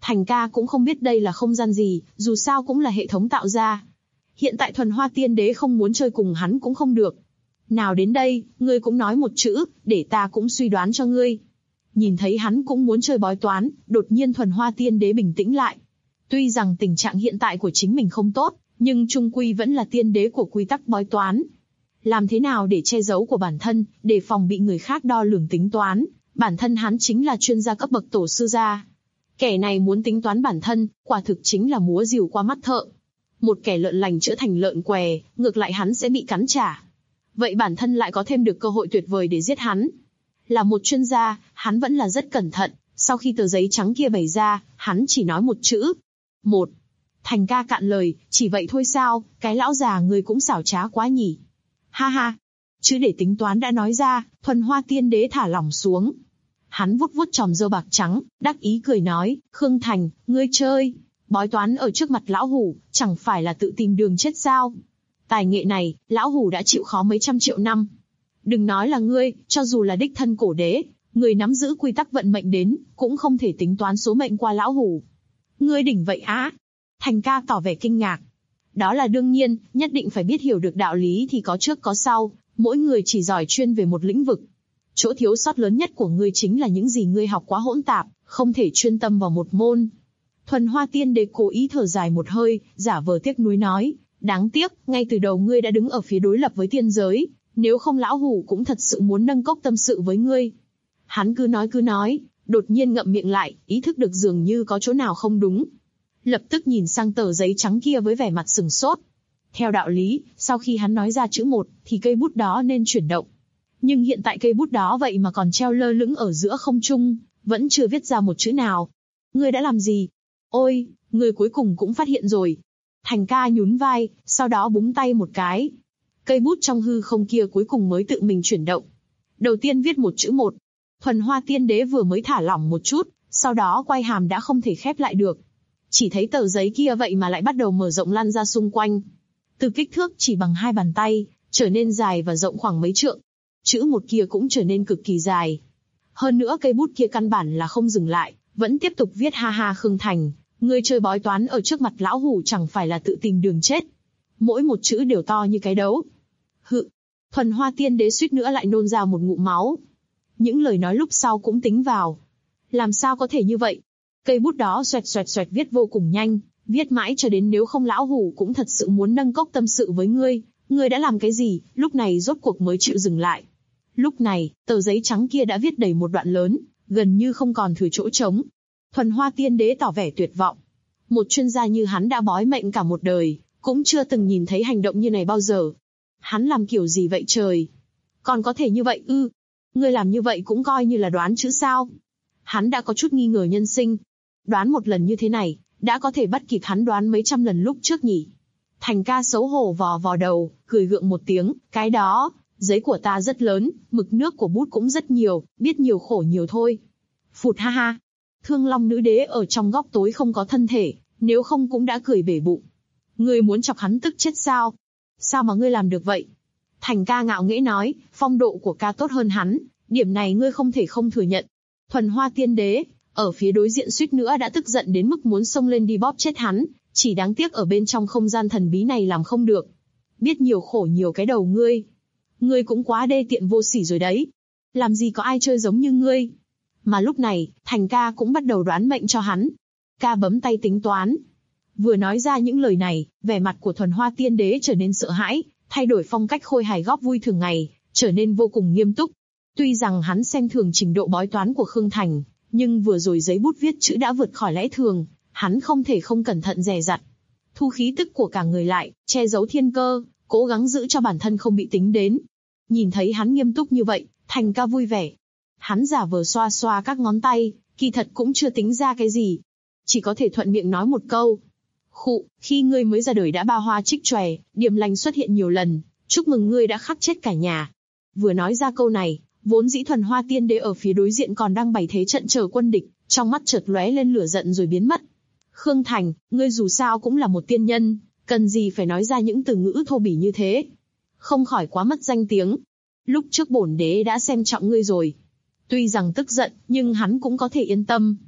Speaker 2: Thành ca cũng không biết đây là không gian gì, dù sao cũng là hệ thống tạo ra. Hiện tại Thuần Hoa Tiên Đế không muốn chơi cùng hắn cũng không được. Nào đến đây, ngươi cũng nói một chữ, để ta cũng suy đoán cho ngươi. Nhìn thấy hắn cũng muốn chơi bói toán, đột nhiên Thuần Hoa Tiên Đế bình tĩnh lại. Tuy rằng tình trạng hiện tại của chính mình không tốt, nhưng trung quy vẫn là tiên đế của quy tắc bói toán. Làm thế nào để che giấu của bản thân, để phòng bị người khác đo lường tính toán, bản thân hắn chính là chuyên gia cấp bậc tổ sư gia. Kẻ này muốn tính toán bản thân, quả thực chính là múa rìu qua mắt thợ. Một kẻ lợn lành chữa thành lợn què, ngược lại hắn sẽ bị cắn trả. Vậy bản thân lại có thêm được cơ hội tuyệt vời để giết hắn. Là một chuyên gia, hắn vẫn là rất cẩn thận, sau khi tờ giấy trắng kia bày ra, hắn chỉ nói một chữ. Một. Thành ca cạn lời, chỉ vậy thôi sao, cái lão già người cũng xảo trá quá nhỉ. Ha ha. Chứ để tính toán đã nói ra, Thuần Hoa Tiên Đế thả lỏng xuống. Hắn vuốt vuốt chòm râu bạc trắng, đắc ý cười nói, Khương Thành, ngươi chơi bói toán ở trước mặt lão hủ, chẳng phải là tự tìm đường chết sao? Tài nghệ này, lão hủ đã chịu khó mấy trăm triệu năm. Đừng nói là ngươi, cho dù là đích thân cổ đế, người nắm giữ quy tắc vận mệnh đến, cũng không thể tính toán số mệnh qua lão hủ. Ngươi đỉnh vậy á? Thành ca tỏ vẻ kinh ngạc. Đó là đương nhiên, nhất định phải biết hiểu được đạo lý thì có trước có sau, mỗi người chỉ giỏi chuyên về một lĩnh vực. Chỗ thiếu sót lớn nhất của ngươi chính là những gì ngươi học quá hỗn tạp, không thể chuyên tâm vào một môn. Thuần Hoa Tiên Đế cố ý thở dài một hơi, giả vờ tiếc nuối nói, đáng tiếc, ngay từ đầu ngươi đã đứng ở phía đối lập với tiên giới, nếu không lão hủ cũng thật sự muốn nâng cốc tâm sự với ngươi. Hắn cứ nói, đột nhiên ngậm miệng lại, ý thức được dường như có chỗ nào không đúng. Lập tức nhìn sang tờ giấy trắng kia với vẻ mặt sừng sốt. Theo đạo lý, sau khi hắn nói ra chữ một, thì cây bút đó nên chuyển động. Nhưng hiện tại cây bút đó vậy mà còn treo lơ lửng ở giữa không trung, vẫn chưa viết ra một chữ nào. Ngươi đã làm gì? Ôi, ngươi cuối cùng cũng phát hiện rồi. Thành ca nhún vai, sau đó búng tay một cái. Cây bút trong hư không kia cuối cùng mới tự mình chuyển động. Đầu tiên viết một chữ một. Thuần Hoa Tiên Đế vừa mới thả lỏng một chút, sau đó quay hàm đã không thể khép lại được. Chỉ thấy tờ giấy kia vậy mà lại bắt đầu mở rộng lan ra xung quanh. Từ kích thước chỉ bằng 2 bàn tay, trở nên dài và rộng khoảng mấy trượng. Chữ một kia cũng trở nên cực kỳ dài. Hơn nữa cây bút kia căn bản là không dừng lại, vẫn tiếp tục viết ha ha Khương Thành, ngươi chơi bói toán ở trước mặt lão hủ chẳng phải là tự tìm đường chết. Mỗi một chữ đều to như cái đấu. Hự, Thuần Hoa Tiên Đế suýt nữa lại nôn ra một ngụm máu. Những lời nói lúc sau cũng tính vào. Làm sao có thể như vậy? Cây bút đó xoẹt xoẹt xoẹt viết vô cùng nhanh, viết mãi cho đến nếu không lão hủ cũng thật sự muốn nâng cốc tâm sự với ngươi. Ngươi đã làm cái gì, lúc này rốt cuộc mới chịu dừng lại. Lúc này, tờ giấy trắng kia đã viết đầy một đoạn lớn, gần như không còn thừa chỗ trống. Thuần Hoa Tiên Đế tỏ vẻ tuyệt vọng. Một chuyên gia như hắn đã bói mệnh cả một đời, cũng chưa từng nhìn thấy hành động như này bao giờ. Hắn làm kiểu gì vậy trời? Còn có thể như vậy ư? Ngươi làm như vậy cũng coi như là đoán chữ sao? Hắn đã có chút nghi ngờ nhân sinh. Đoán một lần như thế này, đã có thể bắt kịp hắn đoán mấy trăm lần lúc trước nhỉ? Thành ca xấu hổ vò vò đầu, cười gượng một tiếng, cái đó, giấy của ta rất lớn, mực nước của bút cũng rất nhiều, biết nhiều khổ nhiều thôi. Phụt ha ha. Thương Long Nữ Đế ở trong góc tối không có thân thể, nếu không cũng đã cười bể bụng. Ngươi muốn chọc hắn tức chết sao? Sao mà ngươi làm được vậy? Thành ca ngạo nghễ nói, phong độ của ca tốt hơn hắn, điểm này ngươi không thể không thừa nhận. Thuần Hoa Tiên Đế, ở phía đối diện suýt nữa đã tức giận đến mức muốn xông lên đi bóp chết hắn, chỉ đáng tiếc ở bên trong không gian thần bí này làm không được. Biết nhiều khổ nhiều cái đầu ngươi. Ngươi cũng quá đê tiện vô sỉ rồi đấy. Làm gì có ai chơi giống như ngươi. Mà lúc này, Thành ca cũng bắt đầu đoán mệnh cho hắn. Ca bấm tay tính toán. Vừa nói ra những lời này, vẻ mặt của Thuần Hoa Tiên Đế trở nên sợ hãi, thay đổi phong cách khôi hài góp vui thường ngày, trở nên vô cùng nghiêm túc. Tuy rằng hắn xem thường trình độ bói toán của Khương Thành, nhưng vừa rồi giấy bút viết chữ đã vượt khỏi lẽ thường, hắn không thể không cẩn thận dè dặt. Thu khí tức của cả người lại, che giấu thiên cơ, cố gắng giữ cho bản thân không bị tính đến. Nhìn thấy hắn nghiêm túc như vậy, Thành ca vui vẻ. Hắn giả vờ xoa xoa các ngón tay, kỳ thật cũng chưa tính ra cái gì. Chỉ có thể thuận miệng nói một câu. Khụ, khi ngươi mới ra đời đã ba hoa trích chòe, điểm lành xuất hiện nhiều lần, chúc mừng ngươi đã khắc chết cả nhà. Vừa nói ra câu này, vốn dĩ Thuần Hoa Tiên Đế ở phía đối diện còn đang bày thế trận chờ quân địch, trong mắt chợt lóe lên lửa giận rồi biến mất. Khương Thành, ngươi dù sao cũng là một tiên nhân, cần gì phải nói ra những từ ngữ thô bỉ như thế? Không khỏi quá mất danh tiếng. Lúc trước bổn đế đã xem trọng ngươi rồi. Tuy rằng tức giận, nhưng hắn cũng có thể yên tâm.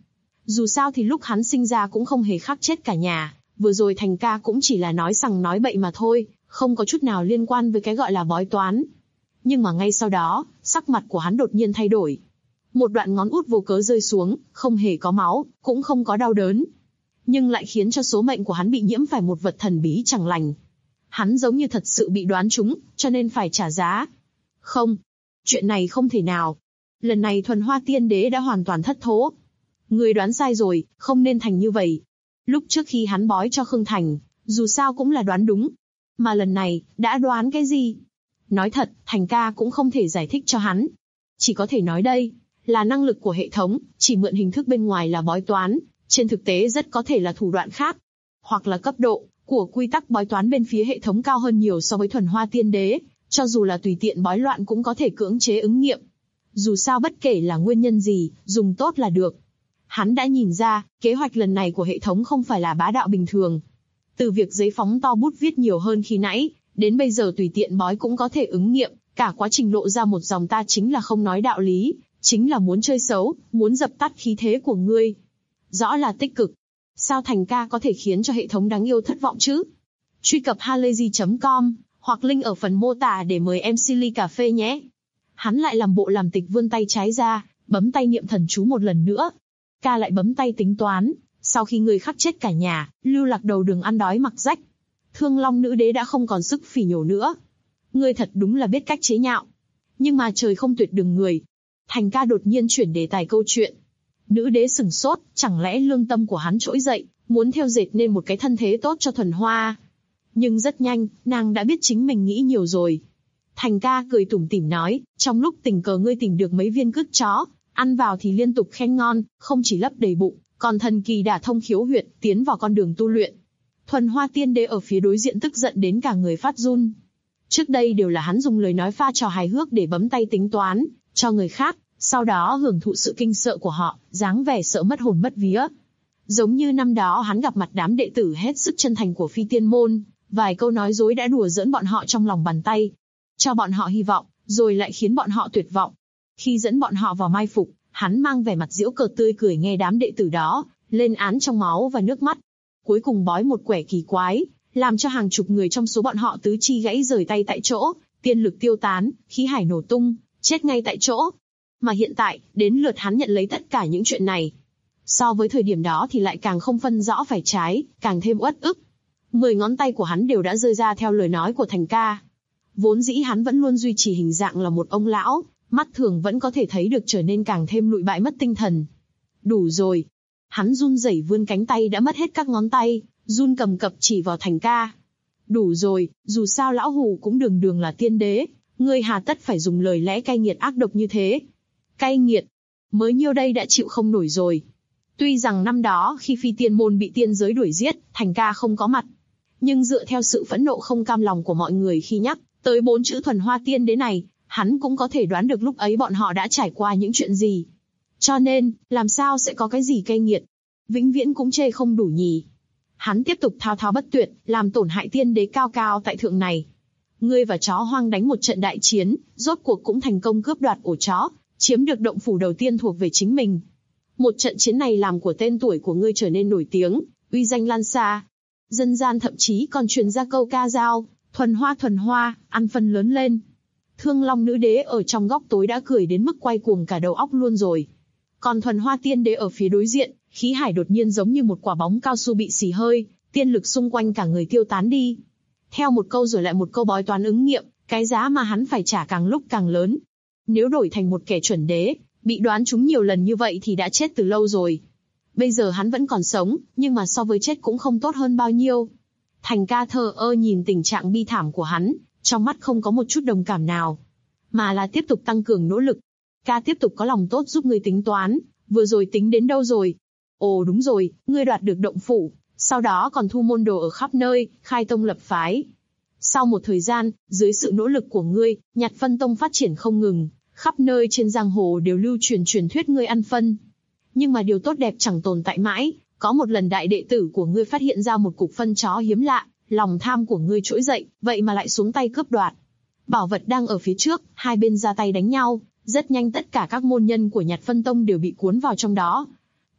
Speaker 2: Dù sao thì lúc hắn sinh ra cũng không hề khắc chết cả nhà, vừa rồi Thành ca cũng chỉ là nói sằng nói bậy mà thôi, không có chút nào liên quan với cái gọi là bói toán. Nhưng mà ngay sau đó, sắc mặt của hắn đột nhiên thay đổi. Một đoạn ngón út vô cớ rơi xuống, không hề có máu, cũng không có đau đớn. Nhưng lại khiến cho số mệnh của hắn bị nhiễm phải một vật thần bí chẳng lành. Hắn giống như thật sự bị đoán trúng, cho nên phải trả giá. Không, chuyện này không thể nào. Lần này Thuần Hoa Tiên Đế đã hoàn toàn thất thố. Người đoán sai rồi, không nên thành như vậy. Lúc trước khi hắn bói cho Khương Thành, dù sao cũng là đoán đúng. Mà lần này, đã đoán cái gì? Nói thật, Thành ca cũng không thể giải thích cho hắn. Chỉ có thể nói đây, là năng lực của hệ thống, chỉ mượn hình thức bên ngoài là bói toán, trên thực tế rất có thể là thủ đoạn khác. Hoặc là cấp độ của quy tắc bói toán bên phía hệ thống cao hơn nhiều so với Thuần Hoa Tiên Đế, cho dù là tùy tiện bói loạn cũng có thể cưỡng chế ứng nghiệm. Dù sao bất kể là nguyên nhân gì, dùng tốt là được. Hắn đã nhìn ra, kế hoạch lần này của hệ thống không phải là bá đạo bình thường. Từ việc giấy phóng to bút viết nhiều hơn khi nãy, đến bây giờ tùy tiện bói cũng có thể ứng nghiệm, cả quá trình lộ ra một dòng ta chính là không nói đạo lý, chính là muốn chơi xấu, muốn dập tắt khí thế của ngươi. Rõ là tích cực. Sao Thành ca có thể khiến cho hệ thống đáng yêu thất vọng chứ? Truy cập halayzi.com, hoặc link ở phần mô tả để mời MC ly cà phê nhé. Hắn lại làm bộ làm tịch vươn tay trái ra, bấm tay niệm thần chú một lần nữa. Ca lại bấm tay tính toán, sau khi ngươi khắc chết cả nhà, Lưu Lạc đầu đường ăn đói mặc rách. Thương Long nữ đế đã không còn sức phỉ nhổ nữa. Ngươi thật đúng là biết cách chế nhạo. Nhưng mà trời không tuyệt đường người. Thành ca đột nhiên chuyển đề tài câu chuyện. Nữ đế sửng sốt, chẳng lẽ lương tâm của hắn trỗi dậy, muốn theo dệt nên một cái thân thế tốt cho Thuần Hoa. Nhưng rất nhanh, nàng đã biết chính mình nghĩ nhiều rồi. Thành ca cười tủm tỉm nói, trong lúc tình cờ ngươi tìm được mấy viên cứt chó, ăn vào thì liên tục khen ngon, không chỉ lấp đầy bụng, còn thần kỳ đả thông khiếu huyệt, tiến vào con đường tu luyện. Thuần Hoa Tiên Đế ở phía đối diện tức giận đến cả người phát run. Trước đây đều là hắn dùng lời nói pha trò hài hước để bấm tay tính toán, cho người khác, sau đó hưởng thụ sự kinh sợ của họ, dáng vẻ sợ mất hồn mất vía. Giống như năm đó hắn gặp mặt đám đệ tử hết sức chân thành của Phi Tiên Môn, vài câu nói dối đã đùa giỡn bọn họ trong lòng bàn tay. Cho bọn họ hy vọng, rồi lại khiến bọn họ tuyệt vọng. Khi dẫn bọn họ vào mai phục, hắn mang vẻ mặt giễu cợt tươi cười nghe đám đệ tử đó, lên án trong máu và nước mắt. Cuối cùng bói một quẻ kỳ quái, làm cho hàng chục người trong số bọn họ tứ chi gãy rời tay tại chỗ, tiên lực tiêu tán, khí hải nổ tung, chết ngay tại chỗ. Mà hiện tại, đến lượt hắn nhận lấy tất cả những chuyện này. So với thời điểm đó thì lại càng không phân rõ phải trái, càng thêm uất ức. 10 ngón tay của hắn đều đã rơi ra theo lời nói của Thành ca. Vốn dĩ hắn vẫn luôn duy trì hình dạng là một ông lão, mắt thường vẫn có thể thấy được trở nên càng thêm lụi bại mất tinh thần. Đủ rồi. Hắn run rẩy vươn cánh tay đã mất hết các ngón tay, run cầm cập chỉ vào Thành ca. Đủ rồi, dù sao lão hù cũng đường đường là tiên đế, ngươi hà tất phải dùng lời lẽ cay nghiệt ác độc như thế. Cay nghiệt, mới nhiêu đây đã chịu không nổi rồi. Tuy rằng năm đó khi Phi Tiên Môn bị tiên giới đuổi giết, Thành ca không có mặt. Nhưng dựa theo sự phẫn nộ không cam lòng của mọi người khi nhắc tới 4 chữ Thuần Hoa Tiên Đế này, hắn cũng có thể đoán được lúc ấy bọn họ đã trải qua những chuyện gì. Cho nên, làm sao sẽ có cái gì cay nghiệt? Vĩnh viễn cũng chê không đủ nhỉ. Hắn tiếp tục thao thao bất tuyệt, làm tổn hại tiên đế cao cao tại thượng này. Ngươi và chó hoang đánh một trận đại chiến, rốt cuộc cũng thành công cướp đoạt ổ chó, chiếm được động phủ đầu tiên thuộc về chính mình. Một trận chiến này làm của tên tuổi của ngươi trở nên nổi tiếng, uy danh lan xa. Dân gian thậm chí còn truyền ra câu ca dao, thuần hoa, ăn phân lớn lên. Thương Long nữ đế ở trong góc tối đã cười đến mức quay cuồng cả đầu óc luôn rồi. Còn Thuần Hoa Tiên Đế ở phía đối diện, khí hải đột nhiên giống như một quả bóng cao su bị xì hơi, tiên lực xung quanh cả người tiêu tán đi. Theo một câu rồi lại một câu bói toán ứng nghiệm, cái giá mà hắn phải trả càng lúc càng lớn. Nếu đổi thành một kẻ chuẩn đế, bị đoán trúng nhiều lần như vậy thì đã chết từ lâu rồi. Bây giờ hắn vẫn còn sống, nhưng mà so với chết cũng không tốt hơn bao nhiêu. Thành ca thờ ơ nhìn tình trạng bi thảm của hắn, trong mắt không có một chút đồng cảm nào, mà là tiếp tục tăng cường nỗ lực. Ca tiếp tục có lòng tốt giúp ngươi tính toán, vừa rồi tính đến đâu rồi? Ồ đúng rồi, ngươi đoạt được động phủ, sau đó còn thu môn đồ ở khắp nơi, khai tông lập phái. Sau một thời gian, dưới sự nỗ lực của ngươi, Nhặt Phân Tông phát triển không ngừng, khắp nơi trên giang hồ đều lưu truyền truyền thuyết ngươi ăn phân. Nhưng mà điều tốt đẹp chẳng tồn tại mãi, có một lần đại đệ tử của ngươi phát hiện ra một cục phân chó hiếm lạ, lòng tham của ngươi trỗi dậy, vậy mà lại xuống tay cướp đoạt. Bảo vật đang ở phía trước, hai bên ra tay đánh nhau, rất nhanh tất cả các môn nhân của Nhặt Phân Tông đều bị cuốn vào trong đó.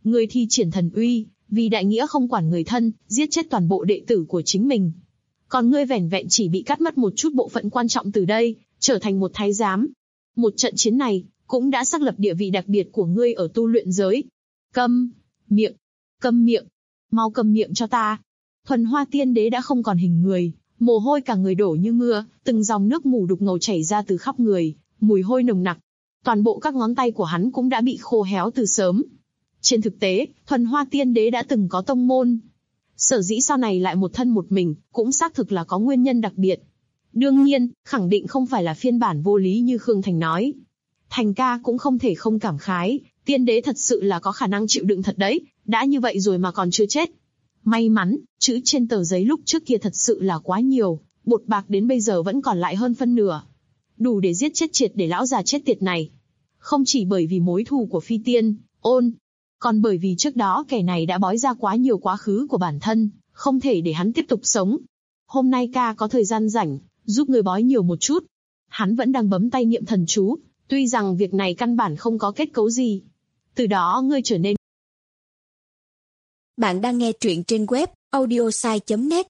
Speaker 2: Ngươi thi triển thần uy, vì đại nghĩa không quản người thân, giết chết toàn bộ đệ tử của chính mình. Còn ngươi vẻn vẹn chỉ bị cắt mất một chút bộ phận quan trọng từ đây, trở thành một thái giám. Một trận chiến này, cũng đã xác lập địa vị đặc biệt của ngươi ở tu luyện giới. Câm miệng, câm miệng, mau câm miệng cho ta. Thuần Hoa Tiên Đế đã không còn hình người, mồ hôi cả người đổ như mưa, từng dòng nước mù đục ngầu chảy ra từ khắp người, mùi hôi nồng nặc. Toàn bộ các ngón tay của hắn cũng đã bị khô héo từ sớm. Trên thực tế, Thuần Hoa Tiên Đế đã từng có tông môn. Sở dĩ sau này lại một thân một mình, cũng xác thực là có nguyên nhân đặc biệt. Đương nhiên, khẳng định không phải là phiên bản vô lý như Khương Thành nói. Thành ca cũng không thể không cảm khái, tiên đế thật sự là có khả năng chịu đựng thật đấy, đã như vậy rồi mà còn chưa chết. May mắn, chữ trên tờ giấy lúc trước kia thật sự là quá nhiều, bột bạc đến bây giờ vẫn còn lại hơn phân nửa. Đủ để giết chết triệt để lão già chết tiệt này. Không chỉ bởi vì mối thù của Phi Tiên, Ôn, còn bởi vì trước đó kẻ này đã bói ra quá nhiều quá khứ của bản thân, không thể để hắn tiếp tục sống. Hôm nay ca có thời gian rảnh, giúp người bói nhiều một chút. Hắn vẫn đang bấm tay niệm thần chú, tuy rằng việc này căn bản không có kết cấu gì. Từ đó ngươi trở nên...
Speaker 3: Bạn đang nghe truyện trên web audiosai.net.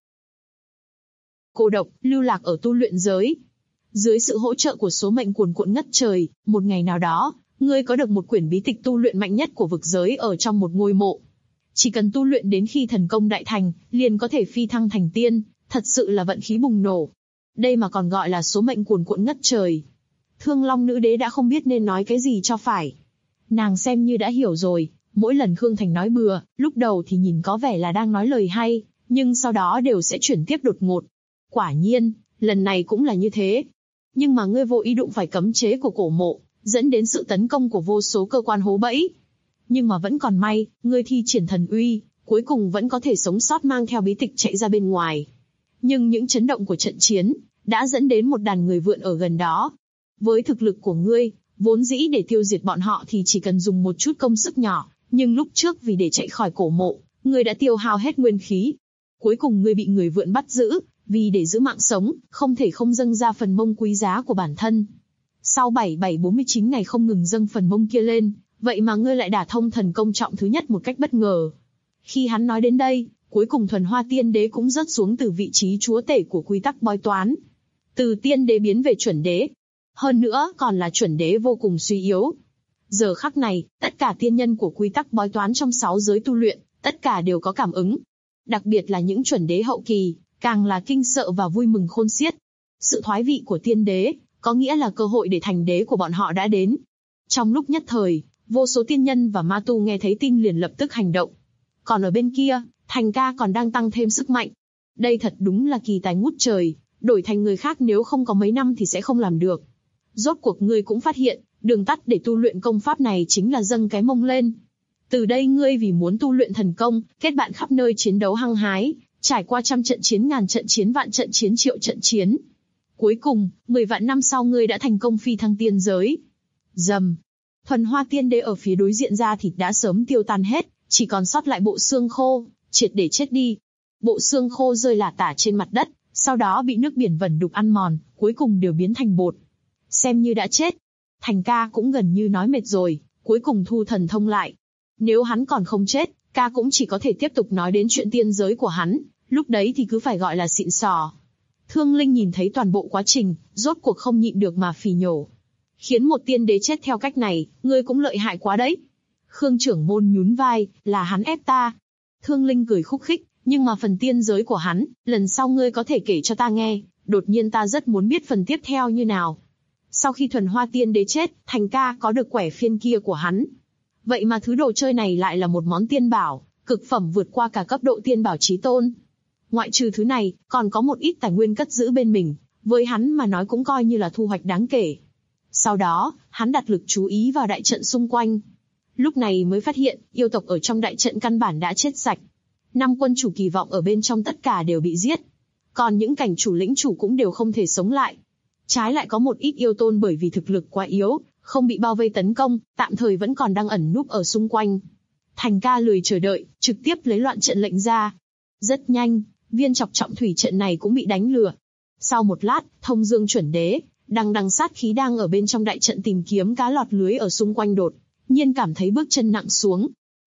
Speaker 2: Cô độc, lưu lạc ở tu luyện giới. Dưới sự hỗ trợ của số mệnh cuồn cuộn ngất trời, một ngày nào đó, ngươi có được một quyển bí tịch tu luyện mạnh nhất của vực giới ở trong một ngôi mộ. Chỉ cần tu luyện đến khi thần công đại thành, liền có thể phi thăng thành tiên, thật sự là vận khí bùng nổ. Đây mà còn gọi là số mệnh cuồn cuộn ngất trời. Thương Long nữ đế đã không biết nên nói cái gì cho phải. Nàng xem như đã hiểu rồi, mỗi lần Khương Thành nói bừa, lúc đầu thì nhìn có vẻ là đang nói lời hay, nhưng sau đó đều sẽ chuyển tiếp đột ngột. Quả nhiên, lần này cũng là như thế. Nhưng mà ngươi vô ý đụng phải cấm chế của cổ mộ, dẫn đến sự tấn công của vô số cơ quan hố bẫy. Nhưng mà vẫn còn may, ngươi thi triển thần uy, cuối cùng vẫn có thể sống sót mang theo bí tịch chạy ra bên ngoài. Nhưng những chấn động của trận chiến, đã dẫn đến một đàn người vượn ở gần đó. Với thực lực của ngươi, vốn dĩ để tiêu diệt bọn họ thì chỉ cần dùng một chút công sức nhỏ, nhưng lúc trước vì để chạy khỏi cổ mộ, ngươi đã tiêu hao hết nguyên khí. Cuối cùng ngươi bị người vượn bắt giữ, vì để giữ mạng sống, không thể không dâng ra phần mông quý giá của bản thân. Sau 7749 ngày không ngừng dâng phần mông kia lên, vậy mà ngươi lại đả thông thần công trọng thứ nhất một cách bất ngờ. Khi hắn nói đến đây, cuối cùng Thuần Hoa Tiên Đế cũng rớt xuống từ vị trí chúa tể của quy tắc bói toán. Từ tiên đế biến về chuẩn đế. Hơn nữa còn là chuẩn đế vô cùng suy yếu. Giờ khắc này, tất cả tiên nhân của quy tắc bói toán trong 6 giới tu luyện, tất cả đều có cảm ứng. Đặc biệt là những chuẩn đế hậu kỳ, càng là kinh sợ và vui mừng khôn xiết. Sự thoái vị của tiên đế, có nghĩa là cơ hội để thành đế của bọn họ đã đến. Trong lúc nhất thời, vô số tiên nhân và ma tu nghe thấy tin liền lập tức hành động. Còn ở bên kia, Thành ca còn đang tăng thêm sức mạnh. Đây thật đúng là kỳ tài ngút trời, đổi thành người khác nếu không có mấy năm thì sẽ không làm được. Rốt cuộc ngươi cũng phát hiện, đường tắt để tu luyện công pháp này chính là dâng cái mông lên. Từ đây ngươi vì muốn tu luyện thần công, kết bạn khắp nơi chiến đấu hăng hái, trải qua trăm trận chiến, ngàn trận chiến, vạn trận chiến, triệu trận chiến. Cuối cùng, 10 vạn năm sau ngươi đã thành công phi thăng tiên giới. Rầm. Thuần Hoa Tiên Đế ở phía đối diện da thịt đã sớm tiêu tan hết, chỉ còn sót lại bộ xương khô, triệt để chết đi. Bộ xương khô rơi lả tả trên mặt đất, sau đó bị nước biển vẩn đục ăn mòn, cuối cùng đều biến thành bột. Xem như đã chết. Thành ca cũng gần như nói mệt rồi, cuối cùng thu thần thông lại. Nếu hắn còn không chết, ca cũng chỉ có thể tiếp tục nói đến chuyện tiên giới của hắn, lúc đấy thì cứ phải gọi là xịn sò. Thương Linh nhìn thấy toàn bộ quá trình, rốt cuộc không nhịn được mà phì nhổ. Khiến một tiên đế chết theo cách này, ngươi cũng lợi hại quá đấy. Khương trưởng môn nhún vai, là hắn ép ta. Thương Linh cười khúc khích, nhưng mà phần tiên giới của hắn, lần sau ngươi có thể kể cho ta nghe, đột nhiên ta rất muốn biết phần tiếp theo như nào. Sau khi Thuần Hoa Tiên Đế chết, Thành ca có được quẻ phiên kia của hắn. Vậy mà thứ đồ chơi này lại là một món tiên bảo, cực phẩm vượt qua cả cấp độ tiên bảo chí tôn. Ngoại trừ thứ này, còn có một ít tài nguyên cất giữ bên mình, với hắn mà nói cũng coi như là thu hoạch đáng kể. Sau đó, hắn đặt lực chú ý vào đại trận xung quanh. Lúc này mới phát hiện, yêu tộc ở trong đại trận căn bản đã chết sạch. 5 quân chủ kỳ vọng ở bên trong tất cả đều bị giết. Còn những cảnh chủ lĩnh chủ cũng đều không thể sống lại. Trái lại có một ít yêu tôn bởi vì thực lực quá yếu, không bị bao vây tấn công, tạm thời vẫn còn đang ẩn núp ở xung quanh. Thành ca lười chờ đợi, trực tiếp lấy loạn trận lệnh ra. Rất nhanh, viên chọc trọng thủy trận này cũng bị đánh lừa. Sau một lát, Thông Dương chuẩn đế, đằng sát khí đang ở bên trong đại trận tìm kiếm cá lọt lưới ở xung quanh đột nhiên cảm thấy bước chân nặng xuống.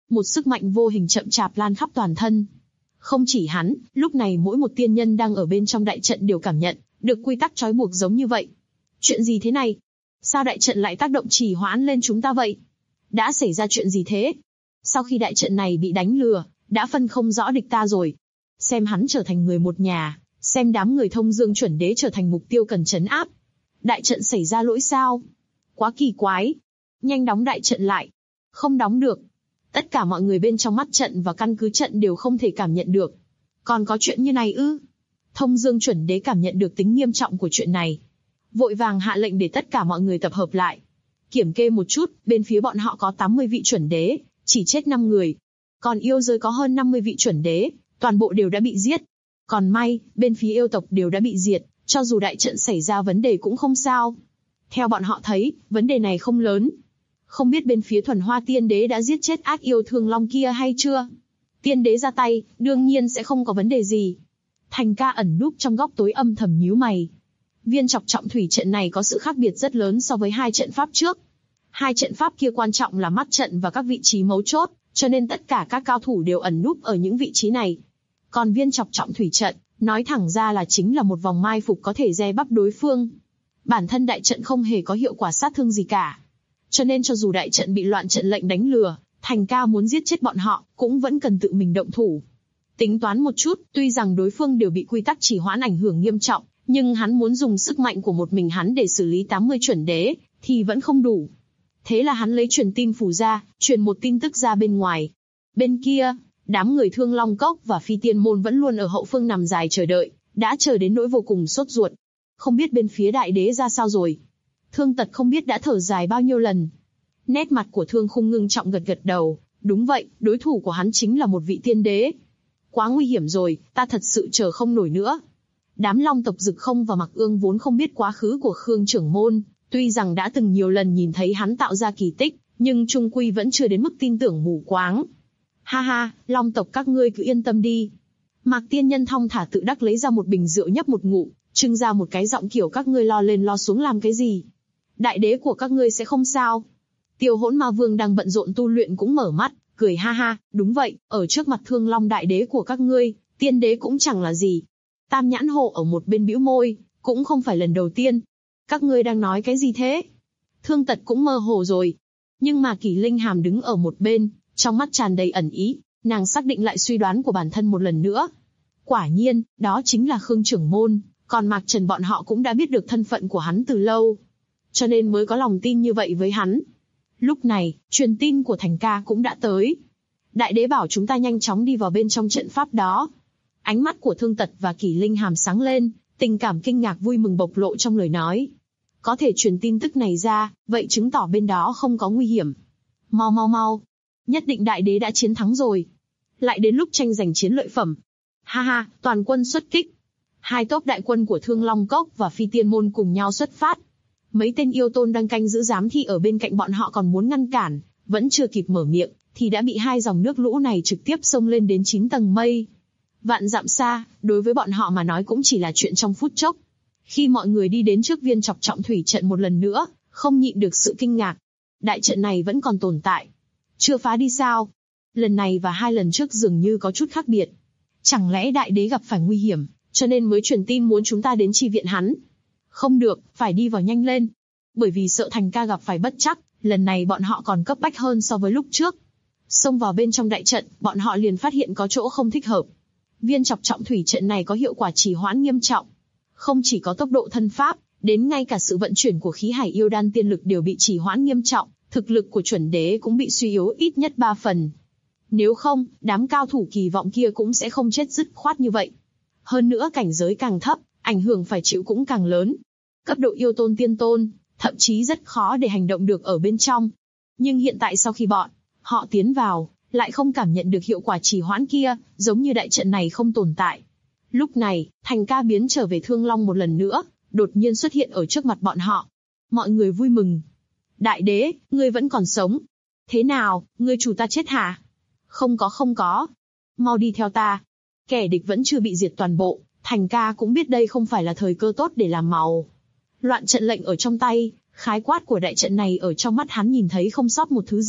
Speaker 2: Một sức mạnh vô hình chậm chạp lan khắp toàn thân. Không chỉ hắn, lúc này mỗi một tiên nhân đang ở bên trong đại trận đều cảm nhận được quy tắc trói buộc giống như vậy. Chuyện gì thế này? Sao đại trận lại tác động trì hoãn lên chúng ta vậy? Đã xảy ra chuyện gì thế? Sau khi đại trận này bị đánh lừa, đã phân không rõ địch ta rồi. Xem hắn trở thành người một nhà, xem đám người Thông Dương chuẩn đế trở thành mục tiêu cần trấn áp. Đại trận xảy ra lỗi sao? Quá kỳ quái. Nhanh đóng đại trận lại. Không đóng được. Tất cả mọi người bên trong mắt trận và căn cứ trận đều không thể cảm nhận được. Còn có chuyện như này ư? Thông Dương chuẩn đế cảm nhận được tính nghiêm trọng của chuyện này. Vội vàng hạ lệnh để tất cả mọi người tập hợp lại. Kiểm kê một chút, bên phía bọn họ có 80 vị chuẩn đế, chỉ chết 5 người. Còn yêu giới có hơn 50 vị chuẩn đế, toàn bộ đều đã bị giết. Còn may, bên phía yêu tộc đều đã bị diệt, cho dù đại trận xảy ra vấn đề cũng không sao. Theo bọn họ thấy, vấn đề này không lớn. Không biết bên phía Thuần Hoa Tiên Đế đã giết chết ác yêu Thương Long kia hay chưa? Tiên Đế ra tay, đương nhiên sẽ không có vấn đề gì. Thành Ca ẩn núp trong góc tối âm thầm nhíu mày. Viên Chọc Trọng Thủy trận này có sự khác biệt rất lớn so với hai trận pháp trước. Hai trận pháp kia quan trọng là mắt trận và các vị trí mấu chốt, cho nên tất cả các cao thủ đều ẩn núp ở những vị trí này. Còn Viên Chọc Trọng Thủy trận, nói thẳng ra là chính là một vòng mai phục có thể dè bắp đối phương. Bản thân đại trận không hề có hiệu quả sát thương gì cả. Cho nên cho dù đại trận bị loạn trận lệnh đánh lừa, Thành Ca muốn giết chết bọn họ, cũng vẫn cần tự mình động thủ. Tính toán một chút, tuy rằng đối phương đều bị quy tắc trì hoãn ảnh hưởng nghiêm trọng, nhưng hắn muốn dùng sức mạnh của một mình hắn để xử lý 80 chuẩn đế, thì vẫn không đủ. Thế là hắn lấy truyền tin phù ra, truyền một tin tức ra bên ngoài. Bên kia, đám người Thương Long Cốc và Phi Tiên Môn vẫn luôn ở hậu phương nằm dài chờ đợi, đã chờ đến nỗi vô cùng sốt ruột. Không biết bên phía đại đế ra sao rồi. Thương Tật không biết đã thở dài bao nhiêu lần. Nét mặt của Thương Khung ngưng trọng gật gật đầu. Đúng vậy, đối thủ của hắn chính là một vị tiên đế. Quá nguy hiểm rồi, ta thật sự chờ không nổi nữa. Đám Long tộc Dực Không và Mặc Ương vốn không biết quá khứ của Khương trưởng môn, tuy rằng đã từng nhiều lần nhìn thấy hắn tạo ra kỳ tích, nhưng chung quy vẫn chưa đến mức tin tưởng mù quáng. Ha ha, Long tộc các ngươi cứ yên tâm đi. Mạc tiên nhân thong thả tự đắc lấy ra một bình rượu nhấp một ngụm, trưng ra một cái giọng kiểu các ngươi lo lên lo xuống làm cái gì. Đại đế của các ngươi sẽ không sao. Tiêu Hỗn Ma Vương đang bận rộn tu luyện cũng mở mắt, cười ha ha, đúng vậy, ở trước mặt Thương Long đại đế của các ngươi, tiên đế cũng chẳng là gì. Tam Nhãn Hồ ở một bên bĩu môi, cũng không phải lần đầu tiên. Các ngươi đang nói cái gì thế? Thương Tật cũng mơ hồ rồi. Nhưng mà Kỷ Linh Hàm đứng ở một bên, trong mắt tràn đầy ẩn ý, nàng xác định lại suy đoán của bản thân một lần nữa. Quả nhiên, đó chính là Khương trưởng môn, còn Mạc Trần bọn họ cũng đã biết được thân phận của hắn từ lâu. Cho nên mới có lòng tin như vậy với hắn. Lúc này, truyền tin của Thành Ca cũng đã tới. Đại đế bảo chúng ta nhanh chóng đi vào bên trong trận pháp đó. Ánh mắt của Thương Tật và Kỷ Linh Hàm sáng lên, tình cảm kinh ngạc vui mừng bộc lộ trong lời nói. Có thể truyền tin tức này ra, vậy chứng tỏ bên đó không có nguy hiểm. Mau mau mau. Nhất định đại đế đã chiến thắng rồi. Lại đến lúc tranh giành chiến lợi phẩm. Ha ha, toàn quân xuất kích. Hai tốp đại quân của Thương Long Cốc và Phi Tiên Môn cùng nhau xuất phát. Mấy tên yêu tôn đang canh giữ giám thị ở bên cạnh bọn họ còn muốn ngăn cản, vẫn chưa kịp mở miệng, thì đã bị hai dòng nước lũ này trực tiếp xông lên đến 9 tầng mây. Vạn dặm xa, đối với bọn họ mà nói cũng chỉ là chuyện trong phút chốc. Khi mọi người đi đến trước Viên Chọc Trọng Thủy trận một lần nữa, không nhịn được sự kinh ngạc. Đại trận này vẫn còn tồn tại. Chưa phá đi sao? Lần này và hai lần trước dường như có chút khác biệt. Chẳng lẽ đại đế gặp phải nguy hiểm, cho nên mới truyền tin muốn chúng ta đến chi viện hắn? Không được, phải đi vào nhanh lên. Bởi vì sợ Thành Ca gặp phải bất trắc, lần này bọn họ còn cấp bách hơn so với lúc trước. Xông vào bên trong đại trận, bọn họ liền phát hiện có chỗ không thích hợp. Viên Chọc Trọng Thủy trận này có hiệu quả trì hoãn nghiêm trọng. Không chỉ có tốc độ thân pháp, đến ngay cả sự vận chuyển của khí hải yêu đan tiên lực đều bị trì hoãn nghiêm trọng, thực lực của chuẩn đế cũng bị suy yếu ít nhất 3 phần. Nếu không, đám cao thủ kỳ vọng kia cũng sẽ không chết dứt khoát như vậy. Hơn nữa cảnh giới càng thấp, ảnh hưởng phải chịu cũng càng lớn. Cấp độ yêu tôn tiên tôn, thậm chí rất khó để hành động được ở bên trong. Nhưng hiện tại sau khi bọn họ tiến vào, lại không cảm nhận được hiệu quả trì hoãn kia, giống như đại trận này không tồn tại. Lúc này, Thành Ca biến trở về Thương Long một lần nữa, đột nhiên xuất hiện ở trước mặt bọn họ. Mọi người vui mừng. Đại đế, ngươi vẫn còn sống. Thế nào, ngươi chủ ta chết hả? Không có. Mau đi theo ta. Kẻ địch vẫn chưa bị diệt toàn bộ, Thành Ca cũng biết đây không phải là thời cơ tốt để làm màu. Loạn trận lệnh ở trong tay, khái quát của đại trận này ở trong mắt hắn nhìn thấy không sót một thứ gì,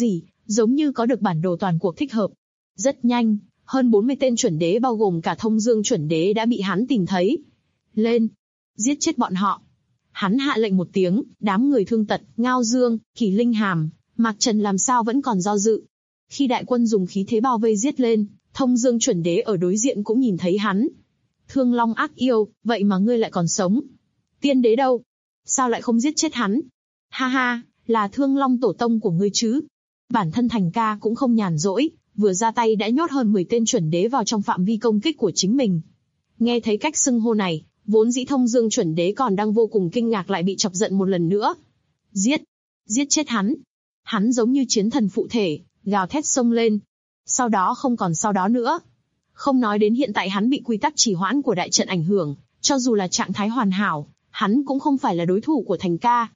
Speaker 2: giống như có được bản đồ toàn cuộc thích hợp. Rất nhanh, hơn 40 tên chuẩn đế bao gồm cả Thông Dương chuẩn đế đã bị hắn tìm thấy. Lên! Giết chết bọn họ! Hắn hạ lệnh một tiếng, đám người Thương Tật, Ngao Dương, Kỳ Linh Hàm, Mạc Trần làm sao vẫn còn do dự. Khi đại quân dùng khí thế bao vây giết lên, Thông Dương chuẩn đế ở đối diện cũng nhìn thấy hắn. Thương Long ác yêu, vậy mà ngươi lại còn sống. Tiên đế đâu? Sao lại không giết chết hắn? Ha ha, là Thương Long tổ tông của ngươi chứ? Bản thân Thành Ca cũng không nhàn rỗi, vừa ra tay đã nhốt hơn 10 tên chuẩn đế vào trong phạm vi công kích của chính mình. Nghe thấy cách xưng hô này, vốn dĩ Thông Dương chuẩn đế còn đang vô cùng kinh ngạc lại bị chọc giận một lần nữa. Giết! Giết chết hắn! Hắn giống như chiến thần phụ thể, gào thét xông lên. Sau đó không còn sau đó nữa. Không nói đến hiện tại hắn bị quy tắc trì hoãn của đại trận ảnh hưởng, cho dù là trạng thái hoàn hảo, hắn cũng không phải là đối thủ của Thành Ca.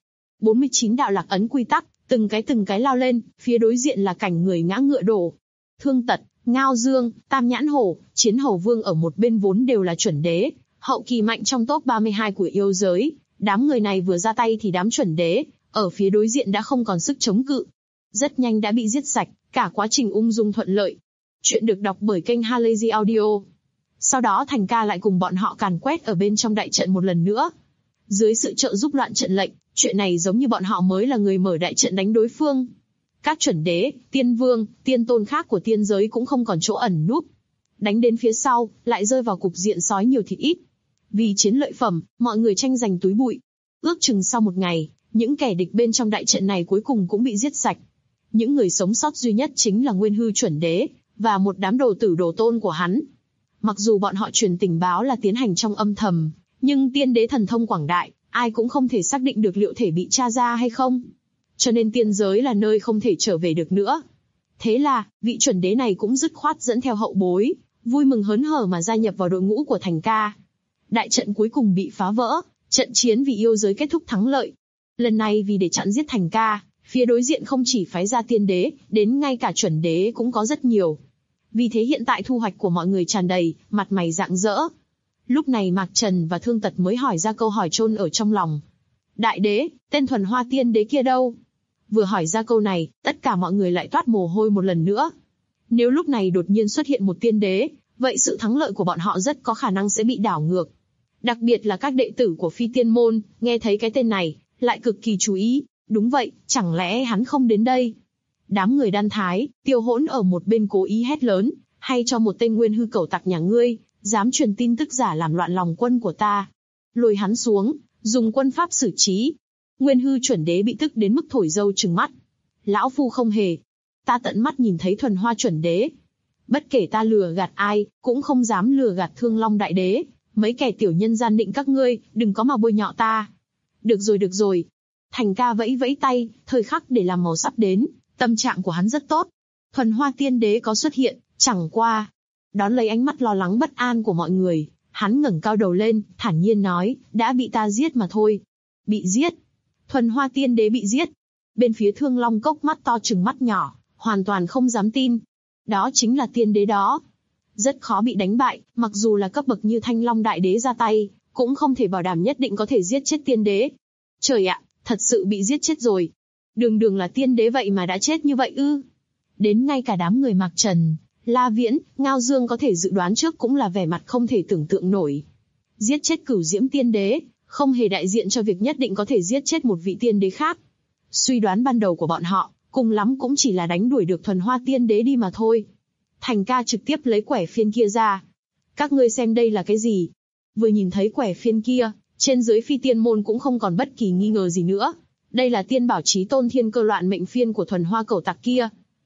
Speaker 2: 49 đạo lạc ấn quy tắc, từng cái lao lên, phía đối diện là cảnh người ngã ngựa đổ. Thương Tật, Ngao Dương, Tam Nhãn Hổ, Chiến Hầu Vương ở một bên vốn đều là chuẩn đế, hậu kỳ mạnh trong top 32 của yêu giới. Đám người này vừa ra tay thì đám chuẩn đế, ở phía đối diện đã không còn sức chống cự. Rất nhanh đã bị giết sạch, cả quá trình ung dung thuận lợi. Chuyện được đọc bởi kênh Halazy Audio. Sau đó Thành Ca lại cùng bọn họ càn quét ở bên trong đại trận một lần nữa. Dưới sự trợ giúp loạn trận lệnh, chuyện này giống như bọn họ mới là người mở đại trận đánh đối phương. Các chuẩn đế, tiên vương, tiên tôn khác của tiên giới cũng không còn chỗ ẩn núp. Đánh đến phía sau, lại rơi vào cục diện sói nhiều thịt ít. Vì chiến lợi phẩm, mọi người tranh giành túi bụi. Ước chừng sau một ngày, những kẻ địch bên trong đại trận này cuối cùng cũng bị giết sạch. Những người sống sót duy nhất chính là Nguyên Hư chuẩn đế, và một đám đồ tử đồ tôn của hắn. Mặc dù bọn họ truyền tình báo là tiến hành trong âm thầm, nhưng tiên đế thần thông quảng đại, ai cũng không thể xác định được liệu thể bị tra ra hay không. Cho nên tiên giới là nơi không thể trở về được nữa. Thế là, vị chuẩn đế này cũng dứt khoát dẫn theo hậu bối, vui mừng hớn hở mà gia nhập vào đội ngũ của Thành Ca. Đại trận cuối cùng bị phá vỡ, trận chiến vì yêu giới kết thúc thắng lợi. Lần này vì để chặn giết Thành Ca, phía đối diện không chỉ phái ra tiên đế, đến ngay cả chuẩn đế cũng có rất nhiều. Vì thế hiện tại thu hoạch của mọi người tràn đầy, mặt mày rạng rỡ. Lúc này Mạc Trần và Thương Tật mới hỏi ra câu hỏi chôn ở trong lòng. Đại đế, tên Thuần Hoa tiên đế kia đâu? Vừa hỏi ra câu này, tất cả mọi người lại toát mồ hôi một lần nữa. Nếu lúc này đột nhiên xuất hiện một tiên đế, vậy sự thắng lợi của bọn họ rất có khả năng sẽ bị đảo ngược. Đặc biệt là các đệ tử của Phi Tiên Môn, nghe thấy cái tên này, lại cực kỳ chú ý. Đúng vậy, chẳng lẽ hắn không đến đây? Đám người Đan Thái, Tiêu Hỗn ở một bên cố ý hét lớn, hay cho một tên Nguyên Hư cẩu tặc nhà ngươi, dám truyền tin tức giả làm loạn lòng quân của ta. Lôi hắn xuống, dùng quân pháp xử trí. Nguyên Hư chuẩn đế bị tức đến mức thổi râu trừng mắt. Lão phu không hề. Ta tận mắt nhìn thấy Thuần Hoa chuẩn đế. Bất kể ta lừa gạt ai, cũng không dám lừa gạt Thương Long đại đế. Mấy kẻ tiểu nhân gian định các ngươi, đừng có mà bôi nhọ ta. Được rồi. Thành Ca vẫy vẫy tay, thời khắc để làm màu sắp đến, tâm trạng của hắn rất tốt. Thuần Hoa tiên đế có xuất hiện, chẳng qua. Đón lấy ánh mắt lo lắng bất an của mọi người, hắn ngẩng cao đầu lên, thản nhiên nói, đã bị ta giết mà thôi. Bị giết? Thuần Hoa tiên đế bị giết? Bên phía Thương Long Cốc mắt to trừng mắt nhỏ, hoàn toàn không dám tin. Đó chính là tiên đế đó. Rất khó bị đánh bại, mặc dù là cấp bậc như Thanh Long đại đế ra tay, cũng không thể bảo đảm nhất định có thể giết chết tiên đế. Trời ạ, thật sự bị giết chết rồi. Đường là tiên đế vậy mà đã chết như vậy ư? Đến ngay cả đám người Mạc Trần, La Viễn, Ngao Dương có thể dự đoán trước cũng là vẻ mặt không thể tưởng tượng nổi. Giết chết Cửu Diễm tiên đế, không hề đại diện cho việc nhất định có thể giết chết một vị tiên đế khác. Suy đoán ban đầu của bọn họ, cùng lắm cũng chỉ là đánh đuổi được Thuần Hoa tiên đế đi mà thôi. Thành Ca trực tiếp lấy quẻ phiên kia ra. Các ngươi xem đây là cái gì? Vừa nhìn thấy quẻ phiên kia, trên dưới Phi Tiên Môn cũng không còn bất kỳ nghi ngờ gì nữa. Đây là tiên bảo chí tôn thiên cơ loạn mệnh phiên của Thuần Hoa cẩu tặc kia.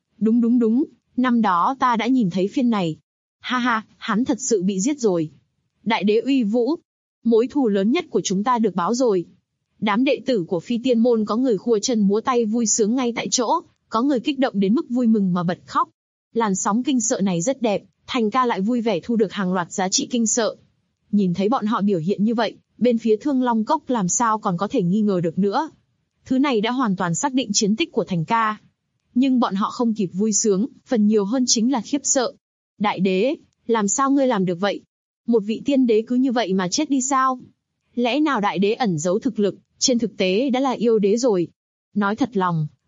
Speaker 2: Đúng. Năm đó ta đã nhìn thấy phiên này. Ha, hắn thật sự bị giết rồi. Đại đế uy vũ. Mối thù lớn nhất của chúng ta được báo rồi. Đám đệ tử của Phi Tiên Môn có người khua chân múa tay vui sướng ngay tại chỗ, có người kích động đến mức vui mừng mà bật khóc. Làn sóng kinh sợ này rất đẹp, Thành Ca lại vui vẻ thu được hàng loạt giá trị kinh sợ. Nhìn thấy bọn họ biểu hiện như vậy, bên phía Thương Long Cốc làm sao còn có thể nghi ngờ được nữa. Thứ này đã hoàn toàn xác định chiến tích của Thành Ca. Nhưng bọn họ không kịp vui sướng, phần nhiều hơn chính là khiếp sợ. Đại đế, làm sao ngươi làm được vậy? Một vị tiên đế cứ như vậy mà chết đi sao? Lẽ nào đại đế ẩn giấu thực lực, trên thực tế đã là yêu đế rồi? Nói thật lòng,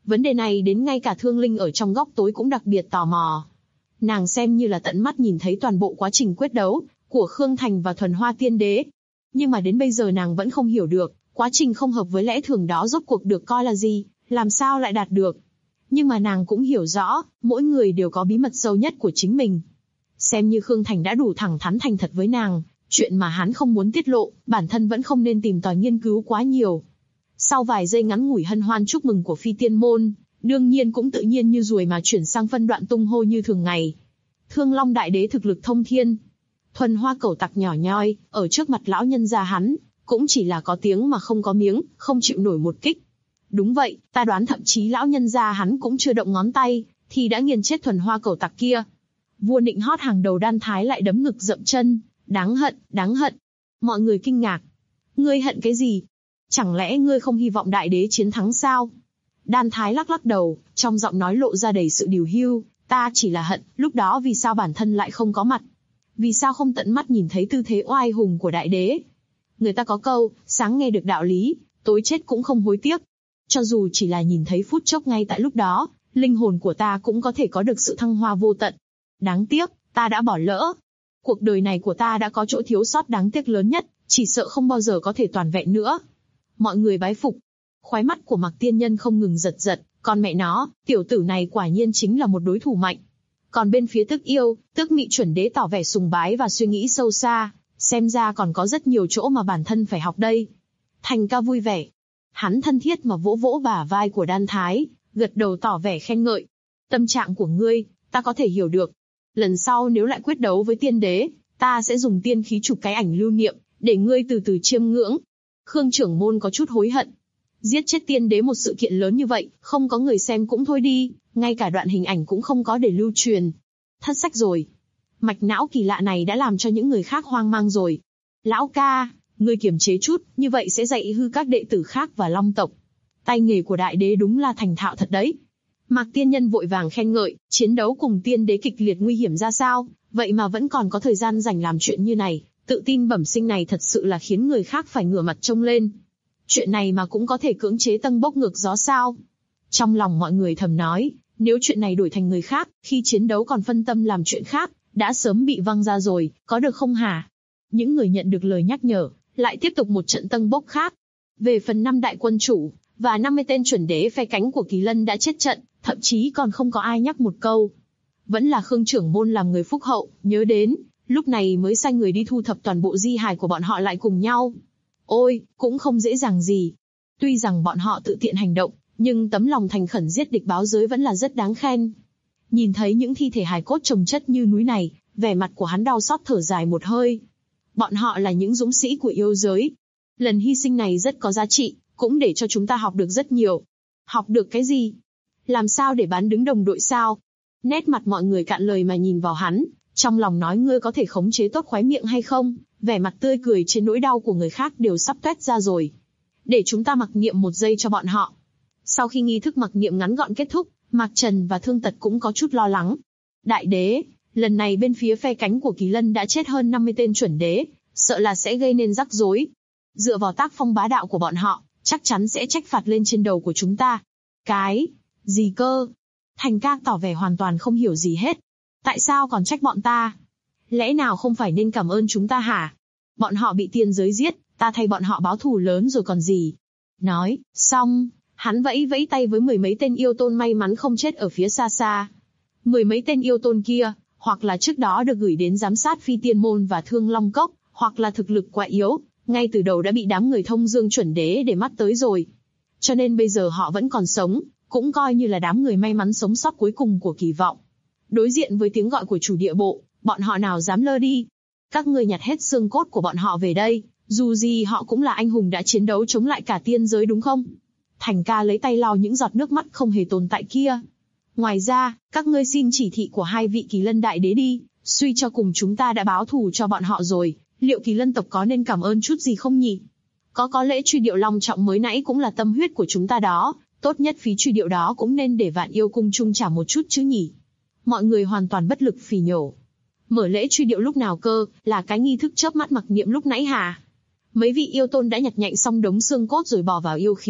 Speaker 2: Vấn đề này đến ngay cả Thương Linh ở trong góc tối cũng đặc biệt tò mò. Nàng xem như là tận mắt nhìn thấy toàn bộ quá trình quyết đấu của Khương Thành và Thuần Hoa Tiên Đế. Nhưng mà đến bây giờ nàng vẫn không hiểu được, quá trình không hợp với lẽ thường đó rốt cuộc được coi là gì, làm sao lại đạt được. Nhưng mà nàng cũng hiểu rõ, mỗi người đều có bí mật sâu nhất của chính mình. Xem như Khương Thành đã đủ thẳng thắn thành thật với nàng, chuyện mà hắn không muốn tiết lộ, bản thân vẫn không nên tìm tòi nghiên cứu quá nhiều. Sau vài giây ngắn ngủi hân hoan chúc mừng của Phi Tiên Môn, đương nhiên cũng tự nhiên như ruồi mà chuyển sang phân đoạn tung hô như thường ngày. Thương Long Đại Đế thực lực thông thiên. Thuần Hoa cẩu tặc nhỏ nhoi, ở trước mặt lão nhân gia hắn, cũng chỉ là có tiếng mà không có miếng, không chịu nổi một kích. Đúng vậy, ta đoán thậm chí lão nhân gia hắn cũng chưa động ngón tay, thì đã nghiền chết Thuần Hoa cẩu tặc kia. Vua nịnh hót hàng đầu Đan Thái lại đấm ngực dậm chân, đáng hận, đáng hận. Mọi người kinh ngạc. Ngươi hận cái gì? Chẳng lẽ ngươi không hy vọng đại đế chiến thắng sao? Đan Thái lắc lắc đầu, trong giọng nói lộ ra đầy sự điều hưu, ta chỉ là hận, lúc đó vì sao bản thân lại không có mặt? Vì sao không tận mắt nhìn thấy tư thế oai hùng của đại đế? Người ta có câu, sáng nghe được đạo lý, tối chết cũng không hối tiếc. Cho dù chỉ là nhìn thấy phút chốc ngay tại lúc đó, linh hồn của ta cũng có thể có được sự thăng hoa vô tận. Đáng tiếc, ta đã bỏ lỡ. Cuộc đời này của ta đã có chỗ thiếu sót đáng tiếc lớn nhất, chỉ sợ không bao giờ có thể toàn vẹn nữa. Mọi người bái phục. Khóe mắt của Mạc Tiên Nhân không ngừng giật giật, con mẹ nó, tiểu tử này quả nhiên chính là một đối thủ mạnh. Còn bên phía Tức Yêu, Tức Mị chuẩn đế tỏ vẻ sùng bái và suy nghĩ sâu xa, xem ra còn có rất nhiều chỗ mà bản thân phải học đây. Thành ca vui vẻ. Hắn thân thiết mà vỗ vỗ bả vai của Đan Thái, gật đầu tỏ vẻ khen ngợi. Tâm trạng của ngươi, ta có thể hiểu được. Lần sau nếu lại quyết đấu với tiên đế, ta sẽ dùng tiên khí chụp cái ảnh lưu niệm, để ngươi từ từ chiêm ngưỡng. Khương trưởng môn có chút hối hận. Giết chết tiên đế một sự kiện lớn như vậy, không có người xem cũng thôi đi, ngay cả đoạn hình ảnh cũng không có để lưu truyền. Thất sách rồi. Mạch não kỳ lạ này đã làm cho những người khác hoang mang rồi. Lão ca, ngươi kiềm chế chút, như vậy sẽ dạy hư các đệ tử khác và Long tộc. Tay nghề của đại đế đúng là thành thạo thật đấy. Mạc Tiên Nhân vội vàng khen ngợi, chiến đấu cùng tiên đế kịch liệt nguy hiểm ra sao, vậy mà vẫn còn có thời gian dành làm chuyện như này, tự tin bẩm sinh này thật sự là khiến người khác phải ngửa mặt trông lên. Chuyện này mà cũng có thể cưỡng chế tân bốc ngược gió sao? Trong lòng mọi người thầm nói, nếu chuyện này đổi thành người khác, khi chiến đấu còn phân tâm làm chuyện khác, đã sớm bị văng ra rồi, có được không hả? Những người nhận được lời nhắc nhở, lại tiếp tục một trận tân bốc khác. Về phần 5 đại quân chủ, và 50 tên chuẩn đế phe cánh của Kỳ Lân đã chết trận, thậm chí còn không có ai nhắc một câu. Vẫn là Khương trưởng môn làm người phúc hậu, nhớ đến, lúc này mới sai người đi thu thập toàn bộ di hài của bọn họ lại cùng nhau. Ôi, cũng không dễ dàng gì. Tuy rằng bọn họ tự tiện hành động, nhưng tấm lòng thành khẩn giết địch báo giới vẫn là rất đáng khen. Nhìn thấy những thi thể hài cốt chồng chất như núi này, vẻ mặt của hắn đau xót thở dài một hơi. Bọn họ là những dũng sĩ của yêu giới. Lần hy sinh này rất có giá trị, cũng để cho chúng ta học được rất nhiều. Học được cái gì? Làm sao để bán đứng đồng đội sao? Nét mặt mọi người cạn lời mà nhìn vào hắn, trong lòng nói ngươi có thể khống chế tốt khóe miệng hay không? Vẻ mặt tươi cười trên nỗi đau của người khác đều sắp toét ra rồi. Để chúng ta mặc niệm 1 giây cho bọn họ. Sau khi nghi thức mặc niệm ngắn gọn kết thúc, Mạc Trần và Thương Tật cũng có chút lo lắng. Đại đế, lần này bên phía phe cánh của Kỳ Lân đã chết hơn 50 tên chuẩn đế, sợ là sẽ gây nên rắc rối. Dựa vào tác phong bá đạo của bọn họ, chắc chắn sẽ trách phạt lên trên đầu của chúng ta. Cái gì cơ? Thành ca tỏ vẻ hoàn toàn không hiểu gì hết. Tại sao còn trách bọn ta? Lẽ nào không phải nên cảm ơn chúng ta hả? Bọn họ bị tiên giới giết, ta thay bọn họ báo thù lớn rồi còn gì. Nói, xong, hắn vẫy vẫy tay với 10 mấy tên yêu tôn may mắn không chết ở phía xa xa. 10 mấy tên yêu tôn kia, hoặc là trước đó được gửi đến giám sát Phi Tiên Môn và Thương Long Cốc, hoặc là thực lực quá yếu, ngay từ đầu đã bị đám người Thông Dương chuẩn đế để mắt tới rồi. Cho nên bây giờ họ vẫn còn sống, cũng coi như là đám người may mắn sống sót cuối cùng của kỳ vọng. Đối diện với tiếng gọi của chủ địa bộ, bọn họ nào dám lơ đi. Các ngươi nhặt hết xương cốt của bọn họ về đây, dù gì họ cũng là anh hùng đã chiến đấu chống lại cả tiên giới đúng không? Thành ca lấy tay lau những giọt nước mắt không hề tồn tại kia. Ngoài ra, các ngươi xin chỉ thị của 2 vị Kỳ Lân đại đế đi, suy cho cùng chúng ta đã báo thù cho bọn họ rồi, liệu Kỳ Lân tộc có nên cảm ơn chút gì không nhỉ? Có lễ truy điệu long trọng mới nãy cũng là tâm huyết của chúng ta đó, tốt nhất phí truy điệu đó cũng nên để Vạn Yêu Cung chung trả một chút chứ nhỉ? Mọi người hoàn toàn bất lực phỉ nhổ. Mở lễ truy điệu lúc nào cơ, là cái nghi thức chớp mắt mặc niệm lúc nãy hả? Mấy vị yêu tôn đã nhặt nhạnh xong đống xương cốt rồi bỏ vào yêu khí,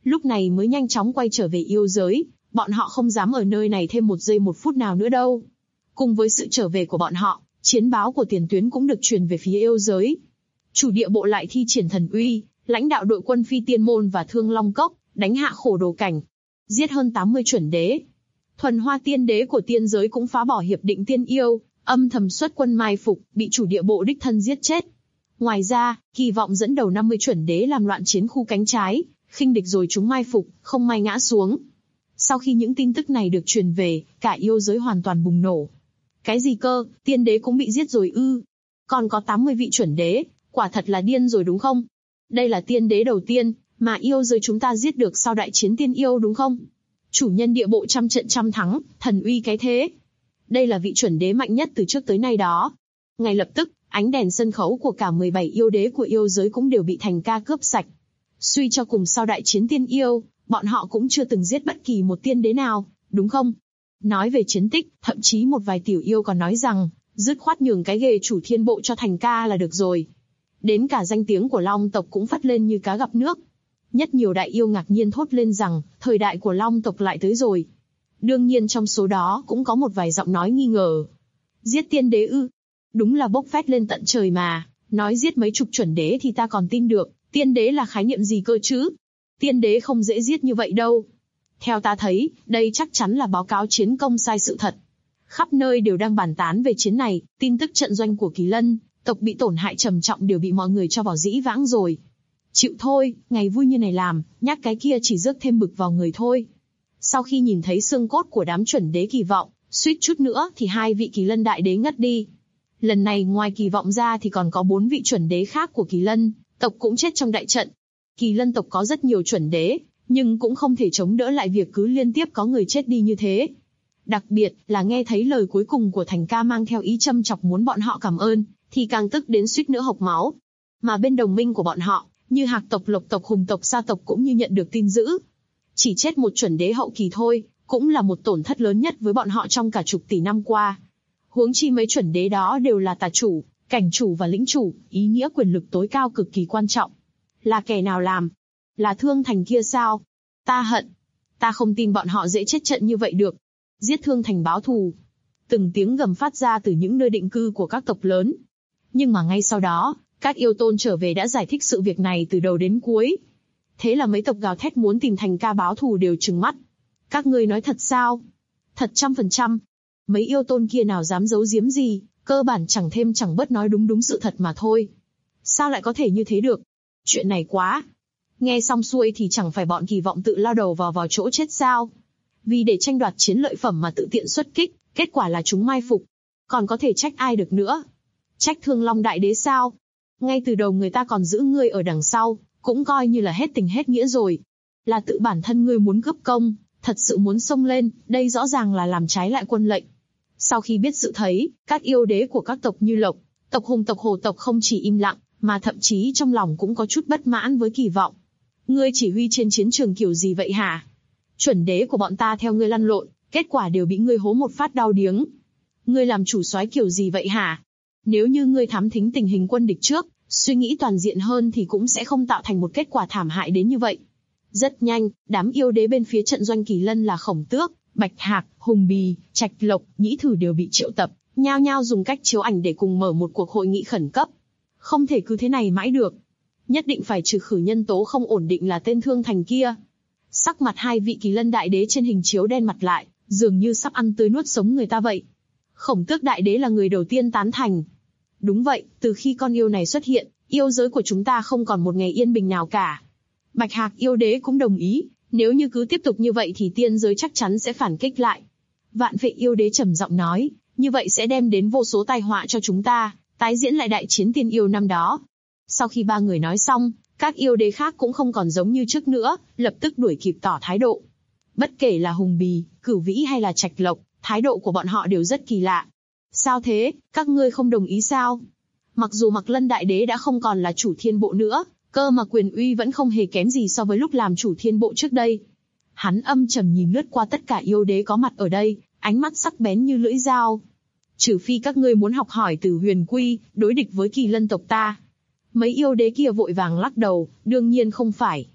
Speaker 2: lúc này mới nhanh chóng quay trở về yêu giới, bọn họ không dám ở nơi này thêm một giây một phút nào nữa đâu. Cùng với sự trở về của bọn họ, chiến báo của tiền tuyến cũng được truyền về phía yêu giới. Chủ địa bộ lại thi triển thần uy, lãnh đạo đội quân Phi Tiên Môn và Thương Long Cốc, đánh hạ Khổ Đồ Cảnh, giết hơn 80 chuẩn đế. Thuần Hoa Tiên Đế của tiên giới cũng phá bỏ hiệp định tiên yêu, âm thầm xuất quân mai phục, bị chủ địa bộ đích thân giết chết. Ngoài ra, Kỳ Vọng dẫn đầu 50 chuẩn đế làm loạn chiến khu cánh trái, khinh địch rồi chúng mai phục, không may ngã xuống. Sau khi những tin tức này được truyền về, cả yêu giới hoàn toàn bùng nổ. Cái gì cơ, tiên đế cũng bị giết rồi ư? Còn có 80 vị chuẩn đế, quả thật là điên rồi đúng không? Đây là tiên đế đầu tiên mà yêu giới chúng ta giết được sau đại chiến tiên yêu đúng không? Chủ nhân địa bộ trăm trận trăm thắng, thần uy cái thế. Đây là vị chuẩn đế mạnh nhất từ trước tới nay đó. Ngay lập tức, ánh đèn sân khấu của cả 17 yêu đế của yêu giới cũng đều bị Thành Ca cướp sạch. Suy cho cùng sau đại chiến tiên yêu, bọn họ cũng chưa từng giết bất kỳ một tiên đế nào, đúng không? Nói về chiến tích, thậm chí một vài tiểu yêu còn nói rằng, dứt khoát nhường cái ghề chủ thiên bộ cho Thành Ca là được rồi. Đến cả danh tiếng của Long tộc cũng phất lên như cá gặp nước. Nhất nhiều đại yêu ngạc nhiên thốt lên rằng, thời đại của Long tộc lại tới rồi. Đương nhiên trong số đó cũng có một vài giọng nói nghi ngờ. Giết tiên đế ư? Đúng là bốc phét lên tận trời mà, nói giết mấy chục chuẩn đế thì ta còn tin được, tiên đế là khái niệm gì cơ chứ? Tiên đế không dễ giết như vậy đâu. Theo ta thấy, đây chắc chắn là báo cáo chiến công sai sự thật. Khắp nơi đều đang bàn tán về chiến này, tin tức trận doanh của Kỳ Lân tộc bị tổn hại trầm trọng đều bị mọi người cho vào dĩ vãng rồi. Chịu thôi, ngày vui như này làm, nhắc cái kia chỉ rước thêm bực vào người thôi. Sau khi nhìn thấy xương cốt của đám chuẩn đế Kỳ Vọng, suýt chút nữa thì 2 vị Kỳ Lân đại đế ngất đi. Lần này ngoài Kỳ Vọng ra thì còn có 4 vị chuẩn đế khác của Kỳ Lân tộc cũng chết trong đại trận. Kỳ Lân tộc có rất nhiều chuẩn đế, nhưng cũng không thể chống đỡ lại việc cứ liên tiếp có người chết đi như thế. Đặc biệt là nghe thấy lời cuối cùng của Thành Ca mang theo ý châm chọc muốn bọn họ cảm ơn, thì càng tức đến suýt nữa hộc máu. Mà bên đồng minh của bọn họ, như Hạc tộc, Lộc tộc, Hùng tộc, Sa tộc cũng như nhận được tin dữ. Chỉ chết một chuẩn đế hậu kỳ thôi, cũng là một tổn thất lớn nhất với bọn họ trong cả chục tỷ năm qua. Huống chi mấy chuẩn đế đó đều là tà chủ, cảnh chủ và lĩnh chủ, ý nghĩa quyền lực tối cao cực kỳ quan trọng. Là kẻ nào làm? Là Thương Thành kia sao? Ta hận. Ta không tin bọn họ dễ chết trận như vậy được. Giết Thương Thành báo thù. Từng tiếng gầm phát ra từ những nơi định cư của các tộc lớn. Nhưng mà ngay sau đó, các yêu tôn trở về đã giải thích sự việc này từ đầu đến cuối. Thế là mấy tộc gào thét muốn tìm Thành Ca báo thù đều trừng mắt. Các ngươi nói thật sao? Thật 100%. Mấy yêu tôn kia nào dám giấu giếm gì, cơ bản chẳng thêm chẳng bớt nói đúng sự thật mà thôi. Sao lại có thể như thế được? Chuyện này quá. Nghe xong xuôi thì chẳng phải bọn Kỳ Vọng tự lao đầu vào chỗ chết sao? Vì để tranh đoạt chiến lợi phẩm mà tự tiện xuất kích, kết quả là chúng mai phục. Còn có thể trách ai được nữa? Trách Thương Long Đại Đế sao? Ngay từ đầu người ta còn giữ ngươi ở đằng sau, cũng coi như là hết tình hết nghĩa rồi. Là tự bản thân ngươi muốn cướp công, thật sự muốn xông lên, đây rõ ràng là làm trái lại quân lệnh. Sau khi biết sự thấy, các yêu đế của các tộc như Lộc tộc, Hùng tộc, Hổ tộc không chỉ im lặng, mà thậm chí trong lòng cũng có chút bất mãn với Kỳ Vọng. Ngươi chỉ huy trên chiến trường kiểu gì vậy hả? Chuẩn đế của bọn ta theo ngươi lăn lộn, kết quả đều bị ngươi hố một phát đau điếng. Ngươi làm chủ soái kiểu gì vậy hả? Nếu như ngươi thám thính tình hình quân địch trước, suy nghĩ toàn diện hơn thì cũng sẽ không tạo thành một kết quả thảm hại đến như vậy. Rất nhanh, đám yêu đế bên phía trận doanh Kỳ Lân là Khổng Tước, Bạch Hạc, Hùng Bì, Trạch Lộc, Nhĩ Thử đều bị triệu tập, nhao nhao dùng cách chiếu ảnh để cùng mở một cuộc hội nghị khẩn cấp. Không thể cứ thế này mãi được. Nhất định phải trừ khử nhân tố không ổn định là tên Thương Thành kia. Sắc mặt 2 vị Kỳ Lân đại đế trên hình chiếu đen mặt lại, dường như sắp ăn tươi nuốt sống người ta vậy. Khổng Tước đại đế là người đầu tiên tán thành. Đúng vậy, từ khi con yêu này xuất hiện, yêu giới của chúng ta không còn một ngày yên bình nào cả. Bạch Hạc yêu đế cũng đồng ý, nếu như cứ tiếp tục như vậy thì tiên giới chắc chắn sẽ phản kích lại. Vạn Vệ yêu đế trầm giọng nói, như vậy sẽ đem đến vô số tai họa cho chúng ta, tái diễn lại đại chiến tiên yêu năm đó. Sau khi 3 người nói xong, các yêu đế khác cũng không còn giống như trước nữa, lập tức đuổi kịp tỏ thái độ. Bất kể là Hùng Bì, Cửu Vĩ hay là Trạch Lộc, thái độ của bọn họ đều rất kỳ lạ. Sao thế, các ngươi không đồng ý sao? Mặc dù Mạc Lân đại đế đã không còn là chủ thiên bộ nữa, cơ mà quyền uy vẫn không hề kém gì so với lúc làm chủ thiên bộ trước đây. Hắn âm trầm nhìn lướt qua tất cả yêu đế có mặt ở đây, ánh mắt sắc bén như lưỡi dao. Trừ phi các ngươi muốn học hỏi từ Huyền Quy, đối địch với Kỳ Lân tộc ta. Mấy yêu đế kia vội vàng lắc đầu, đương nhiên không phải.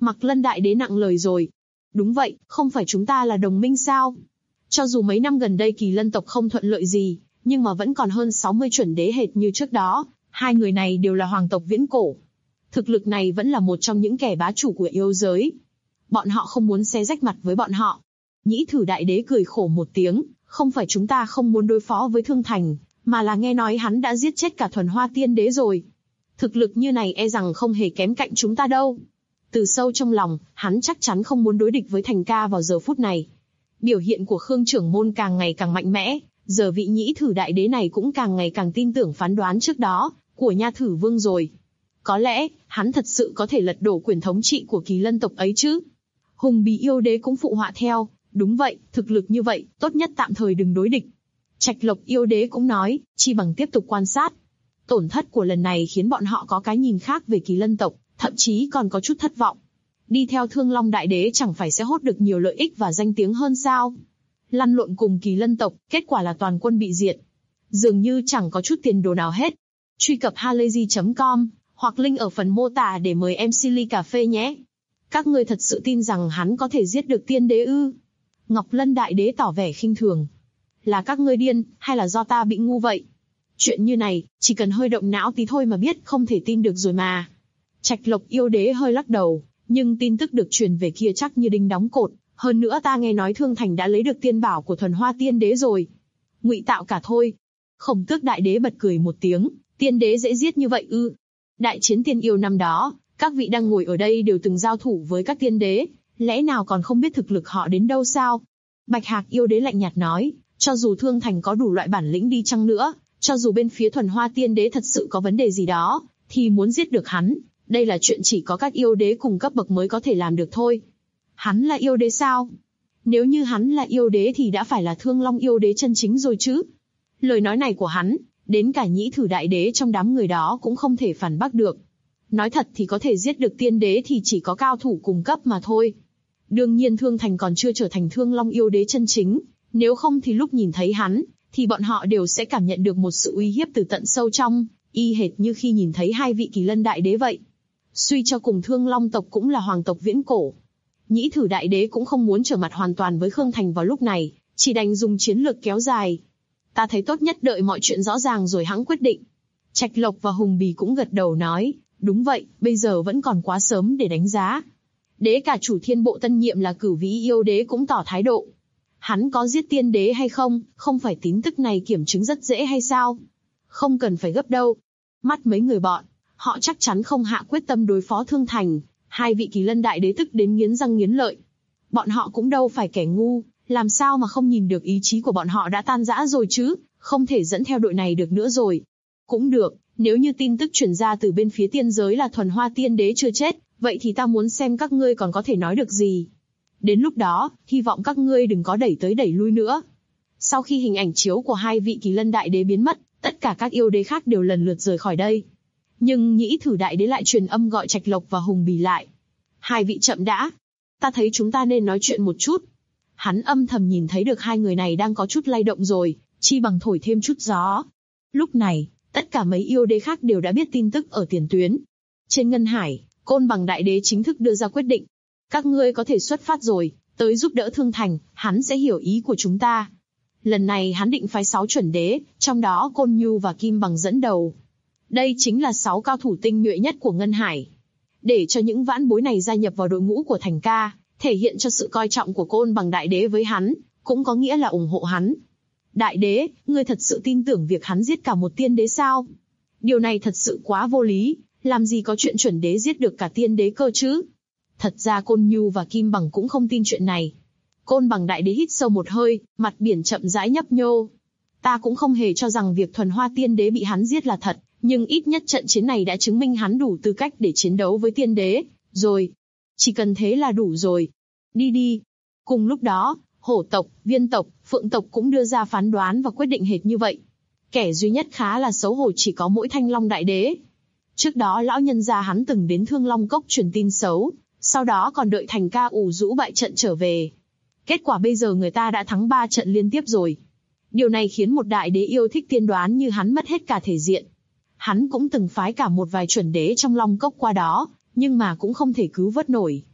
Speaker 2: Mạc Lân Đại Đế nặng lời rồi. Đúng vậy, không phải chúng ta là đồng minh sao? Cho dù mấy năm gần đây Kỳ Lân tộc không thuận lợi gì, nhưng mà vẫn còn hơn 60 chuẩn đế hệt như trước đó, hai người này đều là hoàng tộc viễn cổ. Thực lực này vẫn là một trong những kẻ bá chủ của yêu giới. Bọn họ không muốn xé rách mặt với bọn họ. Nhĩ Thử Đại Đế cười khổ một tiếng, không phải chúng ta không muốn đối phó với Thương Thành, mà là nghe nói hắn đã giết chết cả Thuần Hoa Tiên Đế rồi. Thực lực như này e rằng không hề kém cạnh chúng ta đâu. Từ sâu trong lòng, hắn chắc chắn không muốn đối địch với Thành ca vào giờ phút này. Biểu hiện của Khương trưởng môn càng ngày càng mạnh mẽ, giờ vị Nhĩ Thử Đại Đế này cũng càng ngày càng tin tưởng phán đoán trước đó của Nha Thử Vương rồi. Có lẽ, hắn thật sự có thể lật đổ quyền thống trị của Kỳ Lân tộc ấy chứ. Hùng Bì yêu đế cũng phụ họa theo, đúng vậy, thực lực như vậy, tốt nhất tạm thời đừng đối địch. Trạch Lộc yêu đế cũng nói, chi bằng tiếp tục quan sát. Tổn thất của lần này khiến bọn họ có cái nhìn khác về Kỳ Lân tộc, thậm chí còn có chút thất vọng. Đi theo Thương Long Đại Đế chẳng phải sẽ hốt được nhiều lợi ích và danh tiếng hơn sao? Lăn lộn cùng Kỳ Lân tộc, kết quả là toàn quân bị diệt. Dường như chẳng có chút tiền đồ nào hết. Truy cập halayzi.com hoặc link ở phần mô tả để mời MC ly cà phê nhé. Các ngươi thật sự tin rằng hắn có thể giết được tiên đế ư? Ngọc Lân Đại Đế tỏ vẻ khinh thường. Là các ngươi điên, hay là do ta bị ngu vậy? Chuyện như này, chỉ cần hơi động não tí thôi mà biết không thể tin được rồi mà. Trạch Lộc yêu đế hơi lắc đầu, nhưng tin tức được truyền về kia chắc như đinh đóng cột. Hơn nữa ta nghe nói Thương Thành đã lấy được tiên bảo của Thuần Hoa Tiên Đế rồi. Ngụy tạo cả thôi. Khổng Tước Đại Đế bật cười một tiếng, tiên đế dễ giết như vậy ư? Đại chiến tiên yêu năm đó, các vị đang ngồi ở đây đều từng giao thủ với các tiên đế, lẽ nào còn không biết thực lực họ đến đâu sao? Bạch Hạc yêu đế lạnh nhạt nói, cho dù Thương Thành có đủ loại bản lĩnh đi chăng nữa, cho dù bên phía Thuần Hoa Tiên Đế thật sự có vấn đề gì đó, thì muốn giết được hắn, đây là chuyện chỉ có các yêu đế cùng cấp bậc mới có thể làm được thôi. Hắn là yêu đế sao? Nếu như hắn là yêu đế thì đã phải là Thương Long yêu đế chân chính rồi chứ. Lời nói này của hắn, đến cả Nhĩ Thử Đại Đế trong đám người đó cũng không thể phản bác được. Nói thật thì có thể giết được tiên đế thì chỉ có cao thủ cùng cấp mà thôi. Đương nhiên Thương Thành còn chưa trở thành Thương Long yêu đế chân chính, nếu không thì lúc nhìn thấy hắn, thì bọn họ đều sẽ cảm nhận được một sự uy hiếp từ tận sâu trong, y hệt như khi nhìn thấy hai vị Kỳ Lân Đại Đế vậy. Suy cho cùng Thương Long tộc cũng là hoàng tộc viễn cổ. Nhĩ Thử Đại Đế cũng không muốn trở mặt hoàn toàn với Khương Thành vào lúc này, chỉ đành dùng chiến lược kéo dài. Ta thấy tốt nhất đợi mọi chuyện rõ ràng rồi hẵng quyết định. Trạch Lộc và Hùng Bì cũng gật đầu nói, đúng vậy, bây giờ vẫn còn quá sớm để đánh giá. Đế cả chủ thiên bộ tân nhiệm là Cửu Vĩ yêu đế cũng tỏ thái độ. Hắn có giết tiên đế hay không, không phải tin tức này kiểm chứng rất dễ hay sao? Không cần phải gấp đâu. Mắt mấy người bọn, họ chắc chắn không hạ quyết tâm đối phó Thương Thành. Hai vị Kỳ Lân Đại Đế tức đến nghiến răng nghiến lợi. Bọn họ cũng đâu phải kẻ ngu, làm sao mà không nhìn được ý chí của bọn họ đã tan rã rồi chứ, không thể dẫn theo đội này được nữa rồi. Cũng được, nếu như tin tức truyền ra từ bên phía tiên giới là Thuần Hoa Tiên Đế chưa chết, vậy thì ta muốn xem các ngươi còn có thể nói được gì. Đến lúc đó, hy vọng các ngươi đừng có đẩy tới đẩy lui nữa. Sau khi hình ảnh chiếu của hai vị Kỳ Lân Đại Đế biến mất, tất cả các yêu đế khác đều lần lượt rời khỏi đây. Nhưng Nhĩ Thử Đại Đế lại truyền âm gọi Trạch Lộc và Hùng Bì lại. Hai vị chậm đã. Ta thấy chúng ta nên nói chuyện một chút. Hắn âm thầm nhìn thấy được hai người này đang có chút lay động rồi, chi bằng thổi thêm chút gió. Lúc này, tất cả mấy yêu đế khác đều đã biết tin tức ở tiền tuyến. Trên Ngân Hải, Côn Bằng Đại Đế chính thức đưa ra quyết định. Các ngươi có thể xuất phát rồi, tới giúp đỡ Thương Thành, hắn sẽ hiểu ý của chúng ta. Lần này hắn định phái 6 chuẩn đế, trong đó Côn Nhu và Kim Bằng dẫn đầu. Đây chính là 6 cao thủ tinh nhuệ nhất của Ngân Hải. Để cho những vãn bối này gia nhập vào đội ngũ của Thành ca, thể hiện cho sự coi trọng của Côn Bằng Đại Đế với hắn, cũng có nghĩa là ủng hộ hắn. Đại Đế, ngươi thật sự tin tưởng việc hắn giết cả một tiên đế sao? Điều này thật sự quá vô lý, làm gì có chuyện chuẩn đế giết được cả tiên đế cơ chứ? Thật ra Côn Nhu và Kim Bằng cũng không tin chuyện này. Côn Bằng Đại Đế hít sâu một hơi, mặt biển chậm rãi nhấp nhô. Ta cũng không hề cho rằng việc Thuần Hoa Tiên Đế bị hắn giết là thật, nhưng ít nhất trận chiến này đã chứng minh hắn đủ tư cách để chiến đấu với tiên đế, rồi. Chỉ cần thế là đủ rồi. Đi đi. Cùng lúc đó, Hổ tộc, Viên tộc, Phượng tộc cũng đưa ra phán đoán và quyết định hệt như vậy. Kẻ duy nhất khá là xấu hổ chỉ có mỗi Thanh Long Đại Đế. Trước đó lão nhân gia hắn từng đến Thương Long Cốc truyền tin xấu, sau đó còn đợi Thành ca ủ rũ bại trận trở về. Kết quả bây giờ người ta đã thắng 3 trận liên tiếp rồi. Điều này khiến một đại đế yêu thích tiên đoán như hắn mất hết cả thể diện. Hắn cũng từng phái cả một vài chuẩn đế trong Long Cốc qua đó, nhưng mà cũng không thể cứu vớt nổi.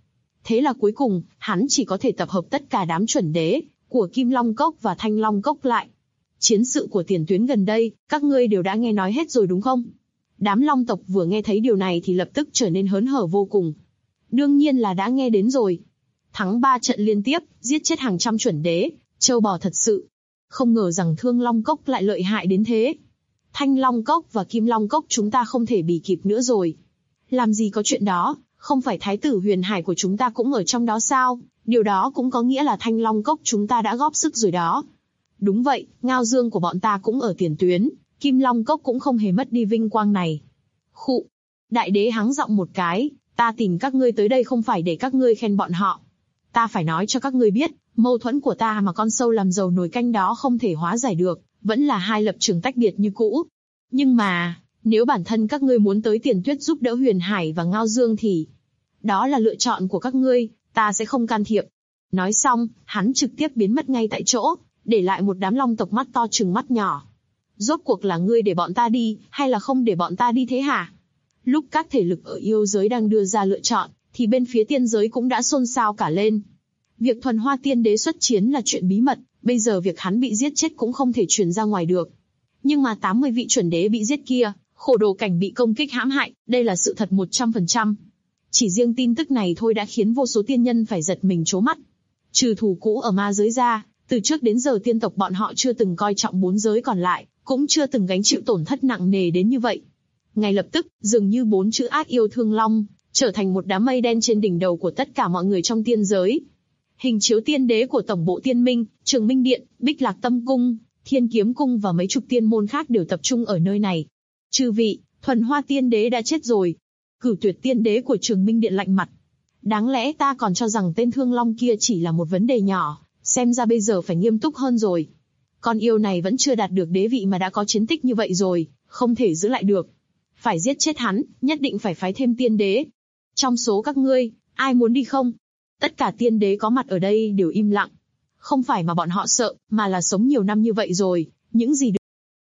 Speaker 2: Thế là cuối cùng, hắn chỉ có thể tập hợp tất cả đám chuẩn đế của Kim Long Cốc và Thanh Long Cốc lại. Chiến sự của tiền tuyến gần đây, các ngươi đều đã nghe nói hết rồi đúng không? Đám Long tộc vừa nghe thấy điều này thì lập tức trở nên hớn hở vô cùng. Đương nhiên là đã nghe đến rồi. Thắng 3 trận liên tiếp, giết chết hàng trăm chuẩn đế, trâu bò thật sự. Không ngờ rằng Thương Long Cốc lại lợi hại đến thế. Thanh Long Cốc và Kim Long Cốc chúng ta không thể bì kịp nữa rồi. Làm gì có chuyện đó, không phải Thái tử Huyền Hải của chúng ta cũng ở trong đó sao? Điều đó cũng có nghĩa là Thanh Long Cốc chúng ta đã góp sức rồi đó. Đúng vậy, Ngao Dương của bọn ta cũng ở tiền tuyến, Kim Long Cốc cũng không hề mất đi vinh quang này. Khụ. Đại đế hắng giọng một cái, ta tìm các ngươi tới đây không phải để các ngươi khen bọn họ. Ta phải nói cho các ngươi biết, mâu thuẫn của ta mà con sâu làm dầu nồi canh đó không thể hóa giải được, vẫn là hai lập trường tách biệt như cũ. Nhưng mà, nếu bản thân các ngươi muốn tới Tiền Tuyết giúp đỡ Huyền Hải và Ngao Dương thì đó là lựa chọn của các ngươi, ta sẽ không can thiệp. Nói xong, hắn trực tiếp biến mất ngay tại chỗ, để lại một đám long tộc mắt to trừng mắt nhỏ. Rốt cuộc là ngươi để bọn ta đi, hay là không để bọn ta đi thế hả? Lúc các thể lực ở yêu giới đang đưa ra lựa chọn, thì bên phía tiên giới cũng đã xôn xao cả lên. Việc Thuần Hoa Tiên Đế xuất chiến là chuyện bí mật, bây giờ việc hắn bị giết chết cũng không thể truyền ra ngoài được. Nhưng mà 80 vị chuẩn đế bị giết kia, Khổ Đồ Cảnh bị công kích hãm hại, đây là sự thật 100%. Chỉ riêng tin tức này thôi đã khiến vô số tiên nhân phải giật mình trố mắt. Trừ thù cũ ở ma giới ra, từ trước đến giờ tiên tộc bọn họ chưa từng coi trọng 4 giới còn lại, cũng chưa từng gánh chịu tổn thất nặng nề đến như vậy. Ngay lập tức, dường như 4 chữ ác yêu thương long, trở thành một đám mây đen trên đỉnh đầu của tất cả mọi người trong tiên giới. Hình chiếu tiên đế của tổng bộ tiên minh, Trường Minh Điện, Bích Lạc Tâm Cung, Thiên Kiếm Cung và mấy chục tiên môn khác đều tập trung ở nơi này. Chư vị, Thuần Hoa Tiên Đế đã chết rồi. Cửu Tuyệt Tiên Đế của Trường Minh Điện lạnh mặt. Đáng lẽ ta còn cho rằng tên Thương Long kia chỉ là một vấn đề nhỏ, xem ra bây giờ phải nghiêm túc hơn rồi. Con yêu này vẫn chưa đạt được đế vị mà đã có chiến tích như vậy rồi, không thể giữ lại được. Phải giết chết hắn, nhất định phải phái thêm tiên đế. Trong số các ngươi, ai muốn đi không? Tất cả tiên đế có mặt ở đây đều im lặng. Không phải mà bọn họ sợ, mà là sống nhiều năm như vậy rồi, những gì được.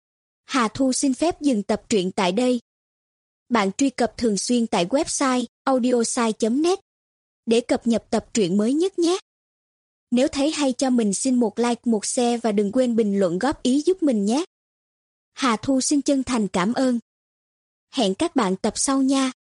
Speaker 3: Hà Thu xin phép dừng tập truyện tại đây. Bạn truy cập thường xuyên tại website audiosai.net để cập nhật tập truyện mới nhất nhé. Nếu thấy hay cho mình xin một like, một share và đừng quên bình luận góp ý giúp mình nhé. Hà Thu xin chân thành cảm ơn. Hẹn các bạn tập sau nha.